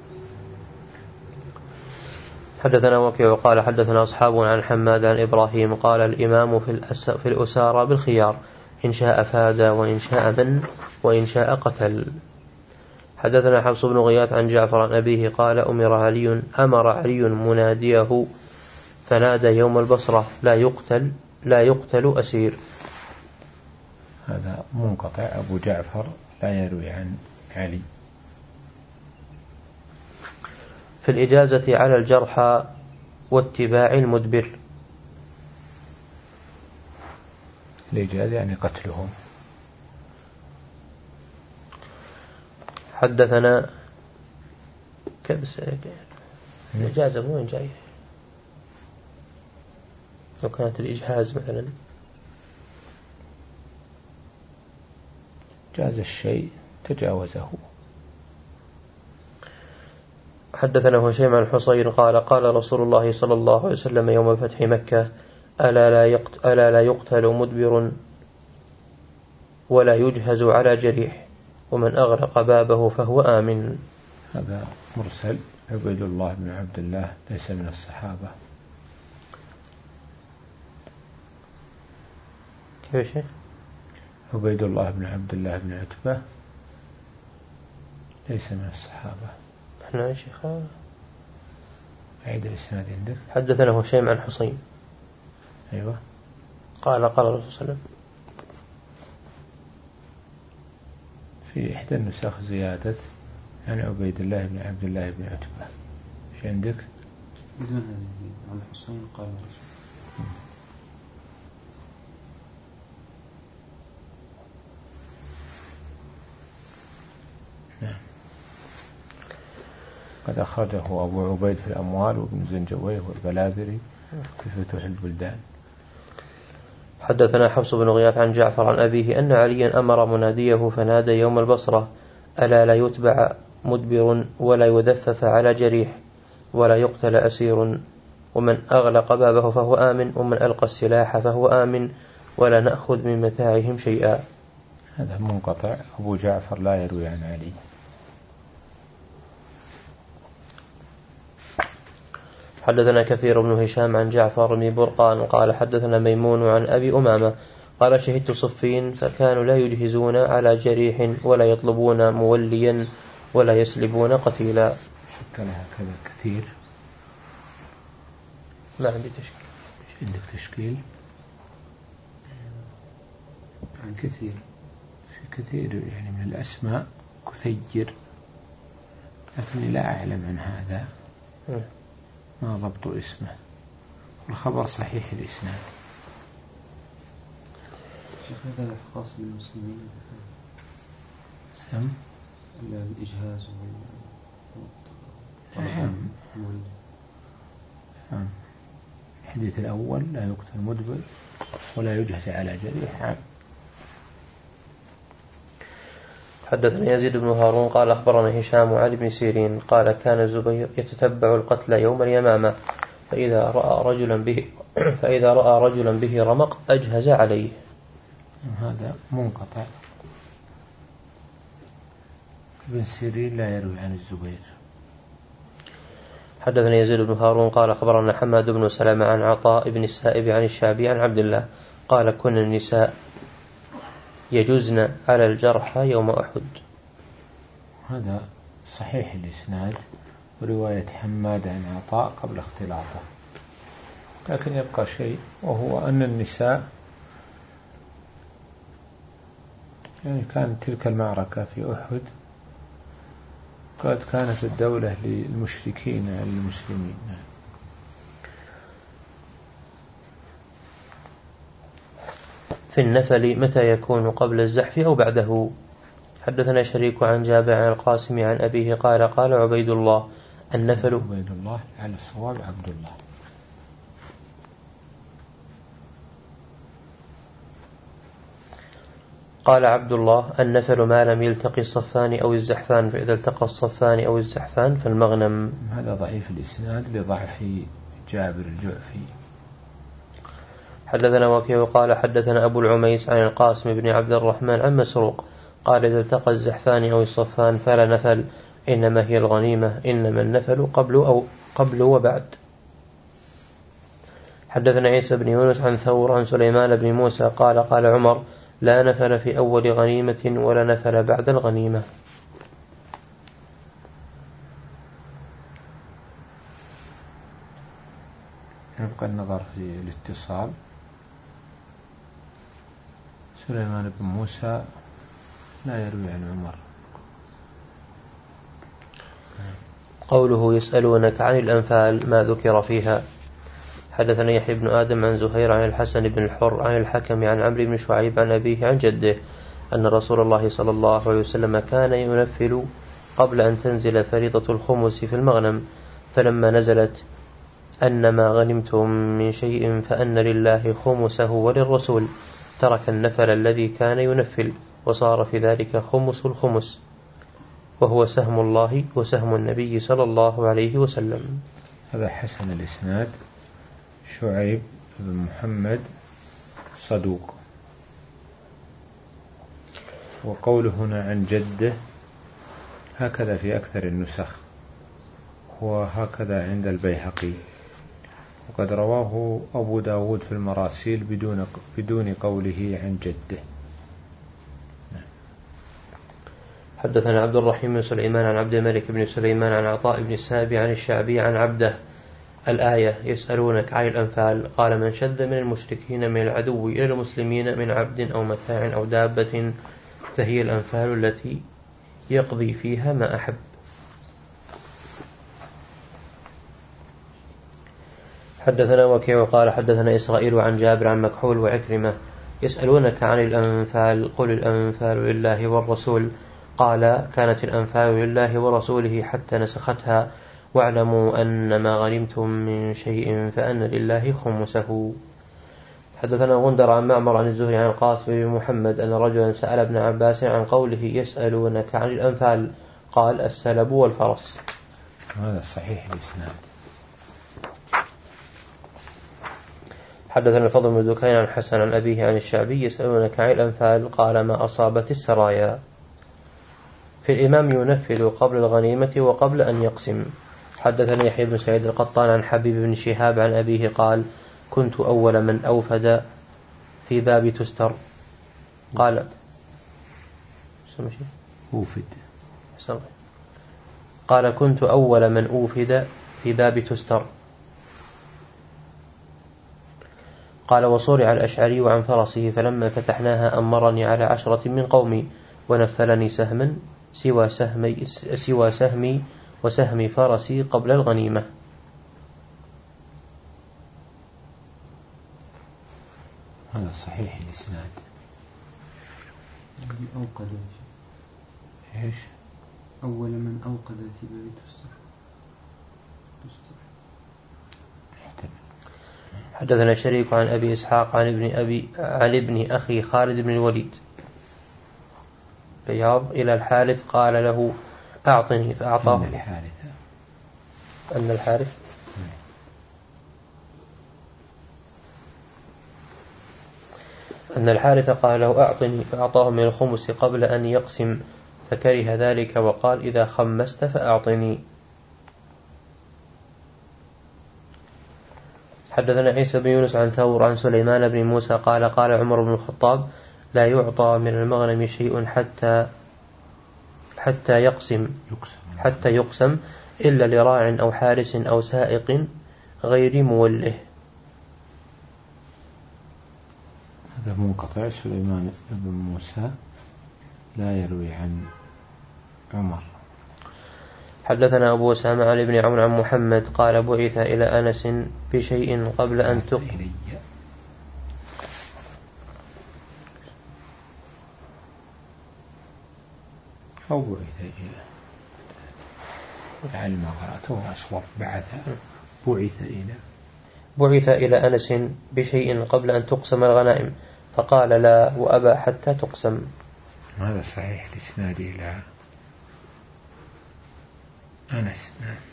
حدثنا وكيع قال حدثنا أصحاب عن حماد عن إبراهيم قال الإمام في, في الأسارى بالخيار إن شاء فاد وإن شاء من وإن شاء قتل. حدثنا حفص بن غياث عن جعفر عن أبيه قال أمر علي أمر علي مناديه فنادى يوم البصرة لا يقتل لا يقتل أسير. هذا منقطع. أبو جعفر لا يروي عن علي. في الإجازة على الجرحى واتباع المدبر. الإجازة يعني قتلهم. حدثنا كبس الإجازة مو وين جاي؟ لو كانت الإجهاز مثلا جاز الشيء تجاوزه. حدثنا هشيم عن الحصين قال قال رسول الله صلى الله عليه وسلم يوم فتح مكة ألا لا يقتل, ألا لا يقتل مدبر ولا يجهز على جريح ومن أغلق بابه فهو آمن. هذا مرسل. عبيد الله بن عبد الله ليس من الصحابة. كيف شيء؟ عبيد الله بن عبد الله بن عتبة ليس من الصحابة. احنا يا شيخ أعيد الإسناد عندك. حدثنا هشيم عن حصين أيوة قال قال الرسول صلى الله عليه وسلم في إحدى النسخ زيادة عن عبيد الله بن عبد الله بن عتبة. إيش عندك؟ بدون هذه عن الحسين قال رسول. نعم. قد أخرجه أبو عبيد في الأموال وابن زنجويه والبلاذري في فتوح البلدان. حدثنا حفص بن غياث عن جعفر عن أبيه أن عليا أمر مناديه فنادى يوم البصرة: ألا لا يتبع مدبر ولا يدفف على جريح ولا يقتل أسير، ومن أغلق بابه فهو آمن، ومن ألقى السلاح فهو آمن، ولا نأخذ من متاعهم شيئا. هذا منقطع، أبو جعفر لا يروي عن علي. حدثنا كثير بن هشام عن جعفر بن برقان قال حدثنا ميمون عن أبي أمامة قال شهدت صفين فكانوا لا يجهزون على جريح ولا يطلبون موليا ولا يسلبون قتيلا. شكل هكذا كثير. ما عندي تشكيل. إيش عندك تشكيل؟ عن كثير. في كثير يعني من الأسماء كثير، لكني لا أعلم عن هذا، ما ضبط اسمه. الخبر صحيح الإسناد. شيخ هذا خاص بالمسلمين. سم الإجهاز نعم. نعم. الحديث الأول لا يقتل مدبر ولا يجهز على جريح. عام. حدثنا يزيد بن هارون قال أخبرنا هشام عن ابن سيرين قال كان الزبير يتتبع القتل يوم اليمامة فإذا رأى رجلا به فإذا رأى رجلا به رمق أجهز عليه. هذا منقطع. ابن سيرين لا يروي عن الزبير. حدثنا يزيد بن هارون قال أخبرنا حماد بن سلمة عن عطاء بن السائب عن الشعبي عن عبد الله قال كن النساء يجوزن على الجرحى يوم أحد. هذا صحيح الإسناد، ورواية حماد عن عطاء قبل اختلاطه، لكن يبقى شيء، وهو أن النساء يعني كانت تلك المعركة في أحد قد كانت الدولة للمشركين على المسلمين. في النفل متى يكون قبل الزحف أو بعده؟ حدثنا شريك عن جابر عن القاسم عن أبيه قال قال عبيد الله النفل عبيد الله على الصواب عبد الله. قال عبد الله النفل ما لم يلتقي الصفان أو الزحفان، فإذا التقى الصفان أو الزحفان فالمغنم. هذا ضعيف الإسناد لضعف جابر الجعفي. حدثنا وكيع قال حدثنا أبو العميس عن القاسم بن عبد الرحمن عن مسروق قال إذا التقى الزحفان أو الصفان فلا نفل، إنما هي الغنيمة، إنما النفل قبل أو قبل وبعد. حدثنا عيسى بن يونس عن ثور عن سليمان بن موسى قال قال عمر لا نفل في أول غنيمة ولا نفل بعد الغنيمة. يبقى النظر في الاتصال. سليمان بن موسى لا يروي عن عمر. قوله يسألونك عن الأنفال ما ذكر فيها. حدثنا يحيى بن آدم عن زهير عن الحسن بن الحر عن الحكم عن عمرو بن شعيب عن أبيه عن جده أن رسول الله صلى الله عليه وسلم كان ينفل قبل أن تنزل فريضة الخمس في المغنم، فلما نزلت أن ما غنمتم من شيء فأن لله خمسه وللرسول ترك النفل الذي كان ينفل، وصار في ذلك خمس الخمس، وهو سهم الله وسهم النبي صلى الله عليه وسلم. هذا حسن الإسناد. شعيب بن محمد صدوق. وقوله هنا عن جده هكذا في أكثر النسخ، وهكذا عند البيهقي، وقد رواه أبو داود في المراسيل بدون بدون قوله عن جده. حدثنا عبد الرحيم بن سليمان عن عبد الملك بن سليمان عن عطاء بن السابع عن الشعبي عن عبده الآية يسألونك عن الأنفال قال من شد من المشركين من العدو إلى المسلمين من عبد أو متاع أو دابة فهي الأنفال التي يقضي فيها ما أحب. حدثنا وكيع قال حدثنا إسرائيل عن جابر عن مكحول وعكرمة يسألونك عن الأنفال قل الأنفال لله والرسول قال كانت الأنفال لله ورسوله حتى نسختها واعلموا أن ما غنمتم من شيء فأن لله خمسه. حدثنا غندر عن معمر عن الزهري عن القاسم بن محمد أن رجلا سأل ابن عباس عن قوله يسألونك عن الأنفال قال السلب والفرس. هذا صحيح الإسناد. حدثنا الفضل بن دكين عن حسن عن أبيه عن الشعبي يسألونك عن الأنفال قال ما أصابت السرايا. في الإمام ينفل قبل الغنيمة وقبل أن يقسم. حدثنا يحيى بن سعيد القطان عن حبيب بن شهاب عن أبيه قال كنت أول من أوفد في باب تستر قال أوفد قال كنت أول من أوفد في باب تستر قال وصرع الأشعري عن فرسه فلما فتحناها أمرني على عشرة من قومي ونفلني سهما سوى سهمي, سوى سهمي وسهم فرسي قبل الغنيمة. هذا صحيح الإسناد. أوقد إيش؟ أول من أوقد في باب تستر. حدثنا شريك عن أبي إسحاق عن ابن أبي عن ابن أخي خالد بن الوليد بياض إلى الحارث قال له أعطني فأعطاه. أن الحارث أن الحارث أن الحارث قال له أعطني فأعطاه من الخمس قبل أن يقسم فكره ذلك وقال إذا خمست فأعطني. حدثنا عيسى بن يونس عن ثور عن سليمان بن موسى قال قال عمر بن الخطاب لا يعطى من المغنم شيء حتى حتى يقسم حتى يقسم إلا لراع أو حارس أو سائق غير موله. هذا منقطع. سليمان بن موسى لا يروي عن عمر. حدثنا أبو أسامة عن ابن عون عن محمد قال بعث إلى أنس بشيء قبل أن تقسم أو بعث إلى لعل ما قرأته أصوب بعث بعث إلى بعث إلى أنس بشيء قبل أن تقسم الغنائم فقال لا وأبى حتى تقسم. هذا صحيح الإسناد إلى أنس.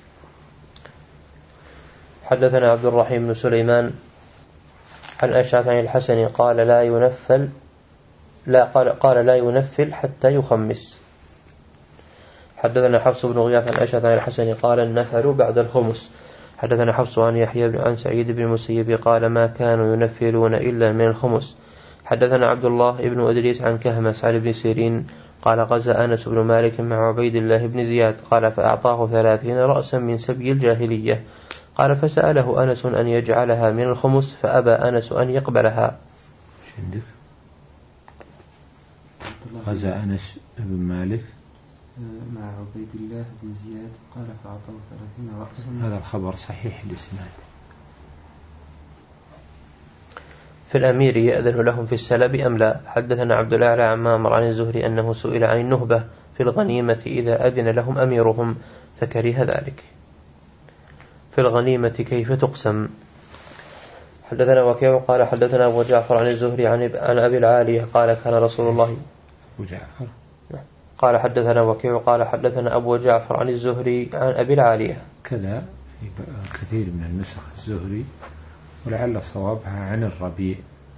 حدثنا عبد الرحيم بن سليمان عن أشعث عن الحسن قال لا ينفل لا قال, قال لا ينفل حتى يخمس. حدثنا حفص بن غياث عن أشعث عن الحسن قال النفل بعد الخمس. حدثنا حفص عن يحيى عن سعيد بن المسيب قال ما كانوا ينفلون إلا من الخمس. حدثنا عبد الله بن أدريس عن كهمس عن ابن سيرين قال غزا أنس بن مالك مع عبيد الله بن زياد قال فأعطاه ثلاثين رأسا من سبي الجاهلية قال فسأله أنس أن يجعلها من الخمس فأبى أنس أن يقبلها. غزا أنس بن مالك مع عبيد الله بن زياد قال فأعطاه ثلاثين رأسا. هذا الخبر صحيح الإسناد. في الأمير يأذن لهم في السلب أم لا. حدثنا عبد الأعلى عن معمر عن الزهري أنه سئل عن النهبة في الغنيمة إذا أذن لهم أميرهم فكره ذلك. في الغنيمة كيف تقسم. حدثنا وكيع قال حدثنا أبو جعفر عن الزهري عن أبي العالية قال كان رسول الله أبو جعفر قال حدثنا وكيع قال حدثنا أبو جعفر عن الزهري عن أبي العالية كذا في كثير من النسخ الزهري ولعل صوابها عن الربيع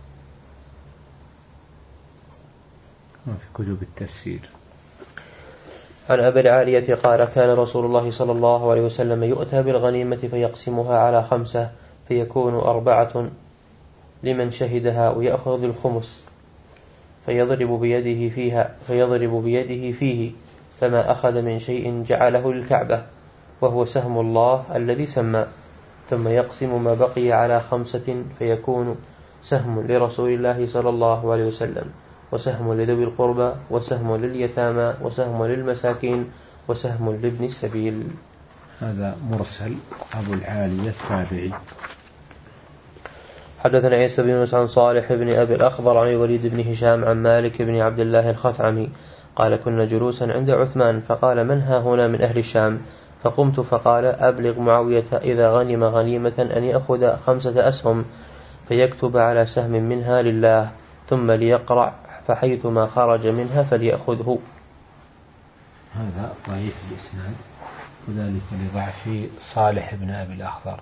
في كتب التفسير. عن أبي العالية قال كان رسول الله صلى الله عليه وسلم يؤتى بالغنيمة فيقسمها على خمسة فيكون أربعة لمن شهدها ويأخذ الخمس فيضرب بيده فيها فيضرب بيده فيه فما أخذ من شيء جعله للكعبة وهو سهم الله الذي سمى ثم يقسم ما بقي على خمسة فيكون سهم لرسول الله صلى الله عليه وسلم وسهم لذوي القربى وسهم لليتامى وسهم للمساكين وسهم لابن السبيل. هذا مرسل. أبو العالية التابعي. حدثنا عيسى بن يونس عن صالح بن أبي الأخضر عن الوليد بن هشام عن مالك بن عبد الله الخثعمي قال كنا جلوسا عند عثمان فقال من ها هنا من أهل الشام؟ فقمت فقال أبلغ معاوية إذا غنم غنيمة أن يأخذ خمسة أسهم فيكتب على سهم منها لله ثم ليقرع فحيثما خرج منها فليأخذه. هذا ضعيف الإسناد وذلك لضعف صالح بن أبي الأخضر.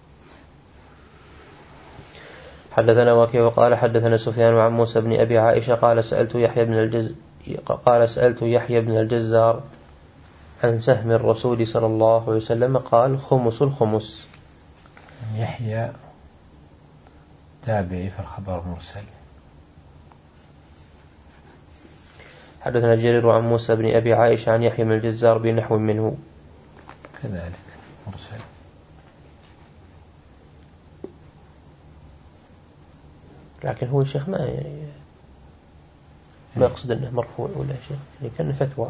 حدثنا وكيع وقال حدثنا سفيان عن موسى بن أبي عائشة قال سألت يحيى بن الجز قال سألت يحيى بن الجزار عن سهم الرسول صلى الله عليه وسلم قال خمس الخمس. يحيى تابعي فالخبر مرسل. حدثنا جرير عن موسى بن أبي عائشة عن يحيى بن الجزار بنحو منه كذلك مرسل. لكن هو الشيخ ما ما يقصد أنه مرفوع ولا شيء يعني كان فتوى.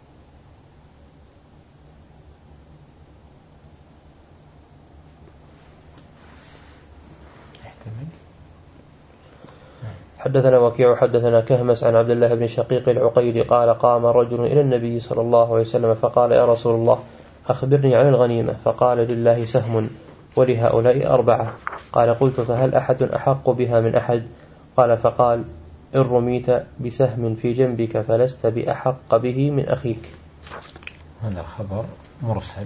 حدثنا وكيع حدثنا كهمس عن عبد الله بن شقيق العقيلي قال قام رجل إلى النبي صلى الله عليه وسلم فقال يا رسول الله أخبرني عن الغنيمة فقال لله سهم ولهؤلاء أربعة. قال قلت فهل أحد أحق بها من أحد؟ قال فقال إن رميت بسهم في جنبك فلست بأحق به من أخيك. هذا خبر مرسل.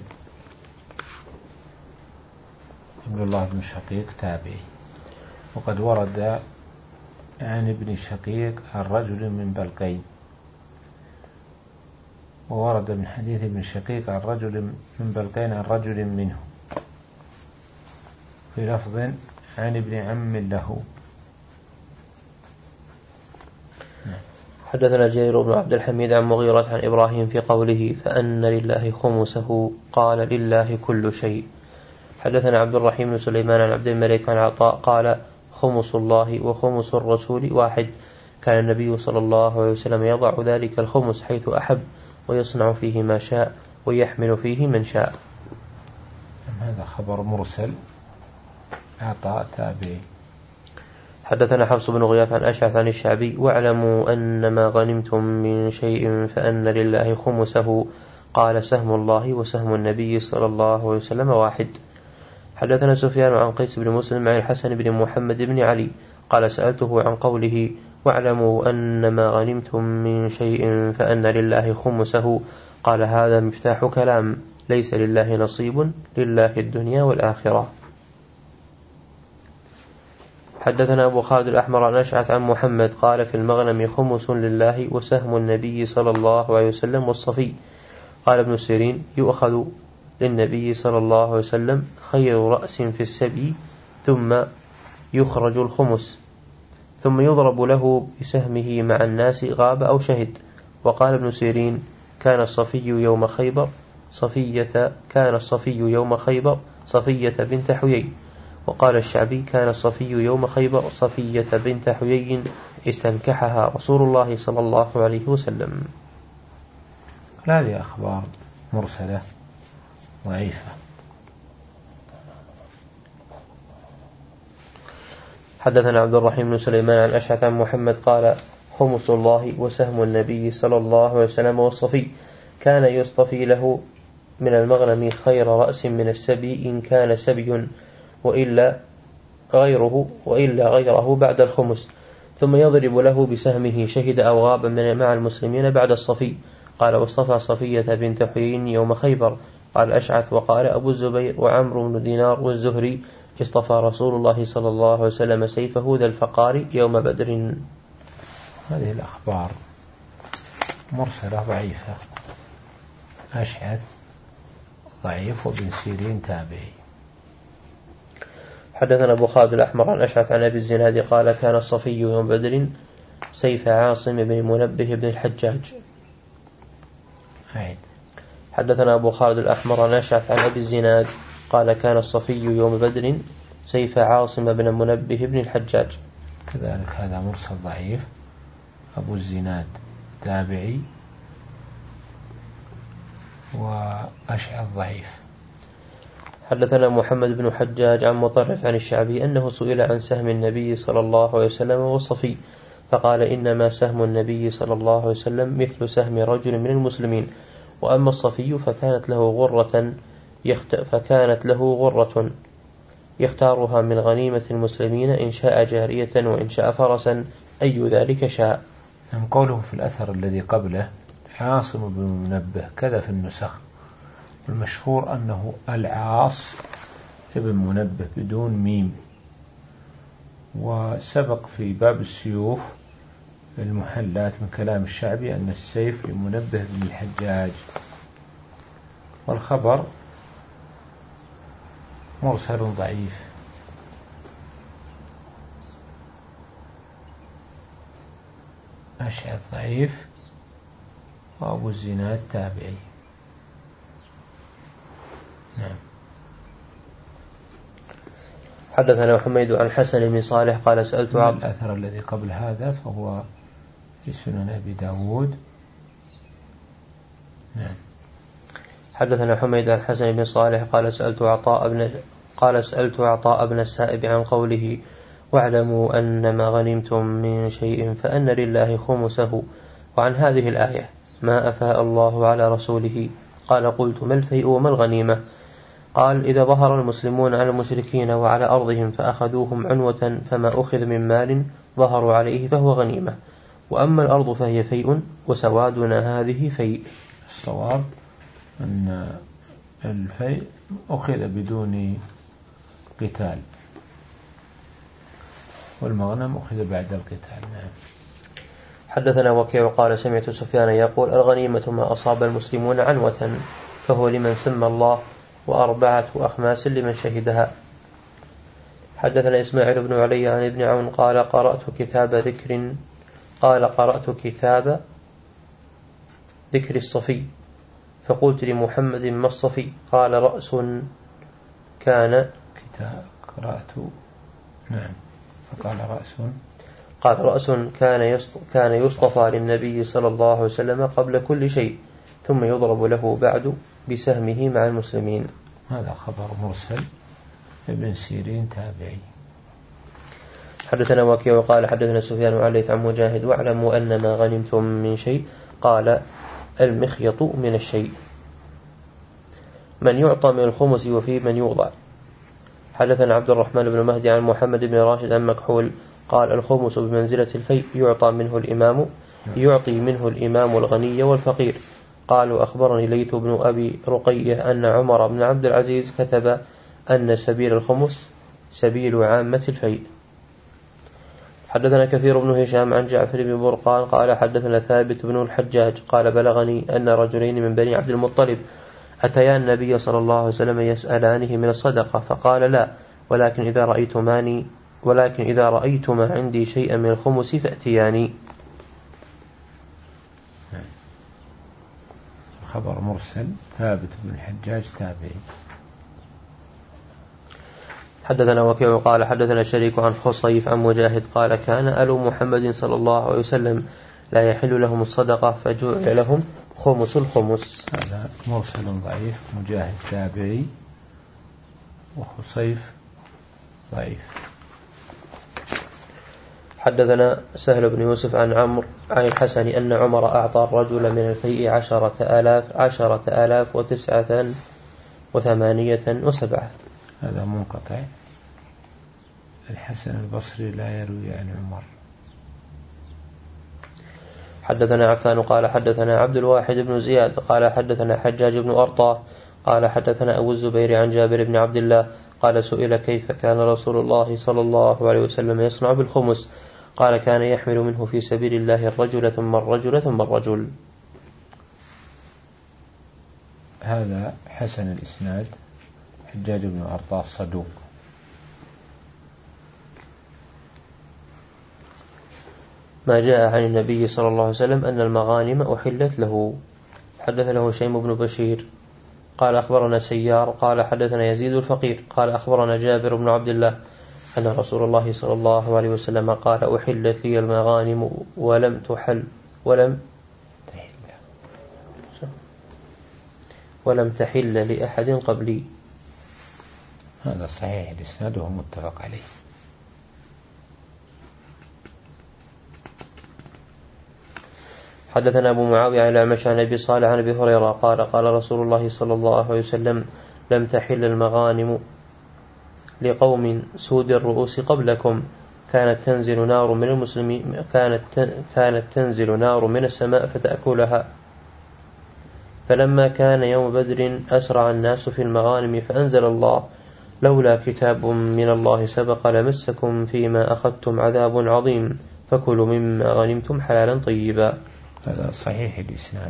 عبد الله بن شقيق تابعي وقد ورد عن ابن شقيق عن رجل من بلقين وورد من حديث ابن شقيق عن رجل من بلقين عن رجل منه في لفظ عن ابن عم له. حدثنا جرير بن عبد الحميد عن مغيرة عن إبراهيم في قوله فأن لله خمسه قال لله كل شيء. حدثنا عبد الرحيم بن سليمان عن عبد الملك عن عطاء قال خمس الله وخمس الرسول واحد. كان النبي صلى الله عليه وسلم يضع ذلك الخمس حيث أحب ويصنع فيه ما شاء ويحمل فيه من شاء. هذا خبر مرسل. عطاء تابعي. حدثنا حفص بن غياث عن أشعث عن الشعبي واعلموا أن ما غنمتم من شيء فأن لله خمسه قال سهم الله وسهم النبي صلى الله عليه وسلم واحد. حدثنا سفيان عن قيس بن مسلم عن الحسن بن محمد بن علي قال سألته عن قوله واعلموا أن ما غنمتم من شيء فأن لله خمسه قال هذا مفتاح كلام ليس لله نصيب لله الدنيا والآخرة. حدثنا أبو خالد الأحمر عن أشعث عن محمد قال في المغنم خمس لله وسهم النبي صلى الله عليه وسلم والصفي. قال ابن سيرين يؤخذ للنبي صلى الله عليه وسلم خير رأس في السبي ثم يخرج الخمس ثم يضرب له بسهمه مع الناس غاب أو شهد. وقال ابن سيرين كان الصفي يوم خيبر صفية كان الصفي يوم خيبر صفية بنت حيي. وقال الشعبي كان الصفي يوم خيبر صفية بنت حيي استنكحها رسول الله صلى الله عليه وسلم. هذه أخبار مرسلة ضعيفة. حدثنا عبد الرحيم بن سليمان عن أشعث عن محمد قال خمس الله وسهم النبي صلى الله عليه وسلم والصفي كان يصطفي له من المغنم خير رأس من السبي إن كان سبي وإلا غيره وإلا غيره بعد الخمس ثم يضرب له بسهمه شهد أو غاب من مع المسلمين بعد الصفي. قال واصطفى صفية بنت حيين يوم خيبر. قال أشعث وقال أبو الزبير وعمرو بن دينار والزهري اصطفى رسول الله صلى الله عليه وسلم سيفه ذا الفقار يوم بدر. هذه الأخبار مرسلة ضعيفة. أشعث ضعيف وابن سيرين تابعي. حدثنا أبو خالد الأحمر عن أشعث عن أبي الزناد قال كان الصفي يوم بدر سيف عاصم بن منبه بن الحجاج. عيد. حدثنا أبو خالد الأحمر عن أشعث عن أبي الزناد قال كان الصفي يوم بدر سيف عاصم بن منبه بن الحجاج. كذلك هذا مرسل ضعيف. أبو الزناد تابعي، وأشعث ضعيف. حدثنا محمد بن حجاج عن مطرف عن الشعبي أنه سئل عن سهم النبي صلى الله عليه وسلم والصفي فقال إنما سهم النبي صلى الله عليه وسلم مثل سهم رجل من المسلمين، وأما الصفي فكانت له غرة يخت... فكانت له غرة يختارها من غنيمة المسلمين إن شاء جارية وإن شاء فرسا أي ذلك شاء. نعم. قوله في الأثر الذي قبله عاصم بن منبه كذا في النسخ، المشهور أنه العاص ابن منبه بدون ميم. وسبق في باب السيوف المحلات من كلام الشعبي أن السيف لمنبه بن الحجاج، والخبر مرسل ضعيف. أشعث ضعيف، وأبو الزناد تابعي. نعم. حدثنا حميد عن حسن بن صالح قال سألت عن الأثر الذي قبل هذا فهو في سنن أبي داود. نعم. حدثنا حميد عن حسن بن صالح قال سألت عطاء بن قال سألت عطاء بن السائب عن قوله واعلموا أن ما غنمتم من شيء فأن لله خمسه، وعن هذه الآية ما أفاء الله على رسوله. قال قلت ما الفيء وما الغنيمة؟ قال إذا ظهر المسلمون على المشركين وعلى أرضهم فأخذوهم عنوة فما أخذ من مال ظهروا عليه فهو غنيمة، وأما الأرض فهي فيء وسوادنا هذه فيء. الصواب أن الفيء أخذ بدون قتال، والمغنم أخذ بعد القتال. نعم. حدثنا وكيع قال سمعت سفيان يقول الغنيمة ما أصاب المسلمون عنوة فهو لمن سمى الله، وأربعة أخماس لمن شهدها. حدثنا إسماعيل بن علي عن ابن عون قال قرأت كتاب ذكر قال قرأت كتاب ذكر الصفي فقلت لمحمد ما الصفي؟ قال رأس كان كتاب قرأت. نعم. فقال رأس قال رأس كان كان يصطفى للنبي صلى الله عليه وسلم قبل كل شيء ثم يضرب له بعد بسهمه مع المسلمين. هذا خبر مرسل. ابن سيرين تابعي. حدثنا وكيع وقال حدثنا سفيان وعليث عن مجاهد واعلموا أن ما غنمتم من شيء قال المخيط من الشيء من يعطى من الخمس وفيه من يوضع. حدثنا عبد الرحمن بن مهدي عن محمد بن راشد عن مكحول قال الخمس بمنزلة الفيء يعطى منه الإمام يعطي منه الإمام الغني والفقير. قالوا أخبرني ليث بن أبي رقية أن عمر بن عبد العزيز كتب أن سبيل الخمس سبيل عامة الفيء. حدثنا كثير بن هشام عن جعفر بن برقان قال حدثنا ثابت بن الحجاج قال بلغني أن رجلين من بني عبد المطلب أتيا النبي صلى الله عليه وسلم يسألانه من الصدقة فقال لا، ولكن إذا رأيتماني ولكن إذا رأيتما عندي شيئا من الخمس فأتياني. خبر مرسل. ثابت بن الحجاج تابعي. حدثنا وكيع قال حدثنا شريك عن خصيف عن مجاهد قال كان آل محمد صلى الله عليه وسلم لا يحل لهم الصدقة فجعل لهم خمس الخمس. هذا مرسل ضعيف. مجاهد تابعي وخصيف ضعيف. حدثنا سهل بن يوسف عن عمرو عن الحسن أن عمر أعطى الرجل من الفيء عشرة آلاف عشرة آلاف وتسعة وثمانية وسبعة. هذا منقطع. الحسن البصري لا يروي عن عمر. حدثنا عفان قال حدثنا عبد الواحد بن زياد قال حدثنا حجاج بن أرطاه قال حدثنا أبو الزبير عن جابر بن عبد الله قال سئل كيف كان رسول الله صلى الله عليه وسلم يصنع بالخمس؟ قال كان يحمل منه في سبيل الله الرجل ثم الرجل ثم الرجل. هذا حسن الإسناد. حجاج بن أرطاه صدوق. ما جاء عن النبي صلى الله عليه وسلم أن المغانم أحلت له. حدثنا هشيم بن بشير قال أخبرنا سيار قال حدثنا يزيد الفقير قال أخبرنا جابر بن عبد الله أن رسول الله صلى الله عليه وسلم قال أحلت لي المغانم ولم تحل ولم ولم تحل لأحد قبلي. هذا صحيح الإسناد وهو متفق عليه. حدثنا أبو معاوية عن الأعمش عن أبي صالح عن أبي هريرة قال قال رسول الله صلى الله عليه وسلم لم تحل المغانم لقوم سود الرؤوس قبلكم كانت تنزل نار من المسلمين كانت كانت تنزل نار من السماء فتأكلها، فلما كان يوم بدر أسرع الناس في المغانم فأنزل الله لولا كتاب من الله سبق لمسكم فيما أخذتم عذاب عظيم فكلوا مما غنمتم حلالا طيبا. هذا صحيح الإسناد.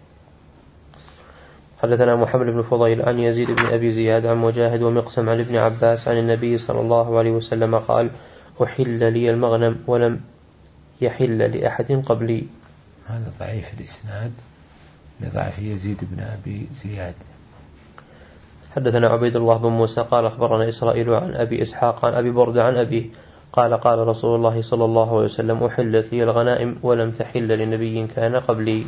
حدثنا محمد بن فضيل عن يزيد بن أبي زياد عن مجاهد ومقسم عن ابن عباس عن النبي صلى الله عليه وسلم قال أحل لي المغنم ولم يحل لأحد قبلي. هذا ضعيف الإسناد لضعف يزيد بن أبي زياد. حدثنا عبيد الله بن موسى قال أخبرنا إسرائيل عن أبي إسحاق عن أبي برد عن أبيه قال قال رسول الله صلى الله عليه وسلم أحلت لي الغنائم ولم تحل لنبي كان قبلي.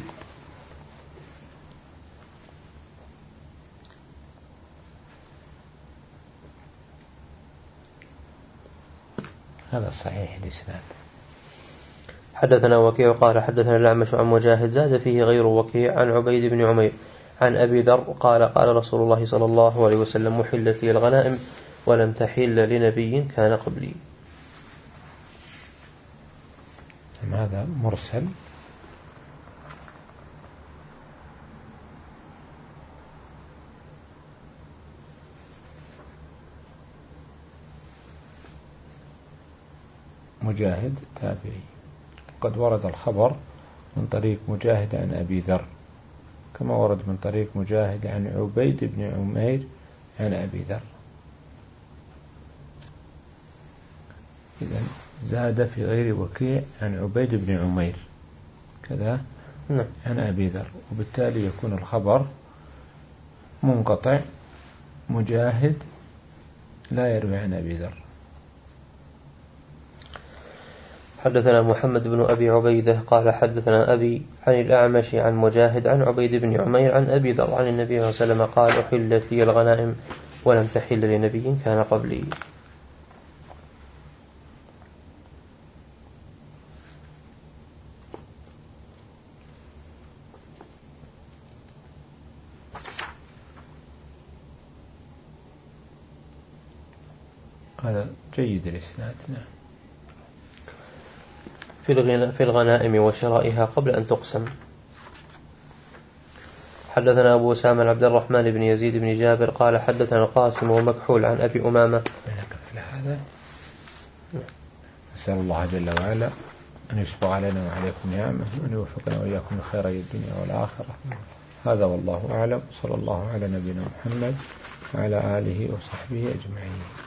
هذا صحيح الإسناد. حدثنا وكيع قال حدثنا الأعمش عن مجاهد زاد فيه غير وكيع عن عبيد بن عمير عن أبي ذر قال قال رسول الله صلى الله عليه وسلم أحلت لي الغنائم ولم تحل لنبي كان قبلي. هذا مرسل. مجاهد تابعي. قد ورد الخبر من طريق مجاهد عن أبي ذر كما ورد من طريق مجاهد عن عبيد بن عمير عن أبي ذر. إذن زاد في غير وكيع عن عبيد بن عمير كذا عن أبي ذر، وبالتالي يكون الخبر منقطع مجاهد لا يروي عن أبي ذر. حدثنا محمد بن أبي عبيدة قال حدثنا أبي عن الأعمش عن مجاهد عن عبيد بن عمير عن أبي ذر عن النبي صلى الله عليه وسلم قال أحلت لي الغنائم ولم تحل لنبي كان قبلي. هذا جيد الإسناد. نعم. في الغنائم وشرائها قبل أن تقسم. حدثنا أبو أسامة عبد الرحمن بن يزيد بن جابر قال حدثنا القاسم ومكحول عن أبي أمامة. هذا أسأل الله جل وعلا أن يسبغ علينا وعليكم نعمه وأن يوفقنا وإياكم لخير الدنيا والآخرة. هذا والله أعلم. صلى الله على نبينا محمد وعلى آله وصحبه أجمعين.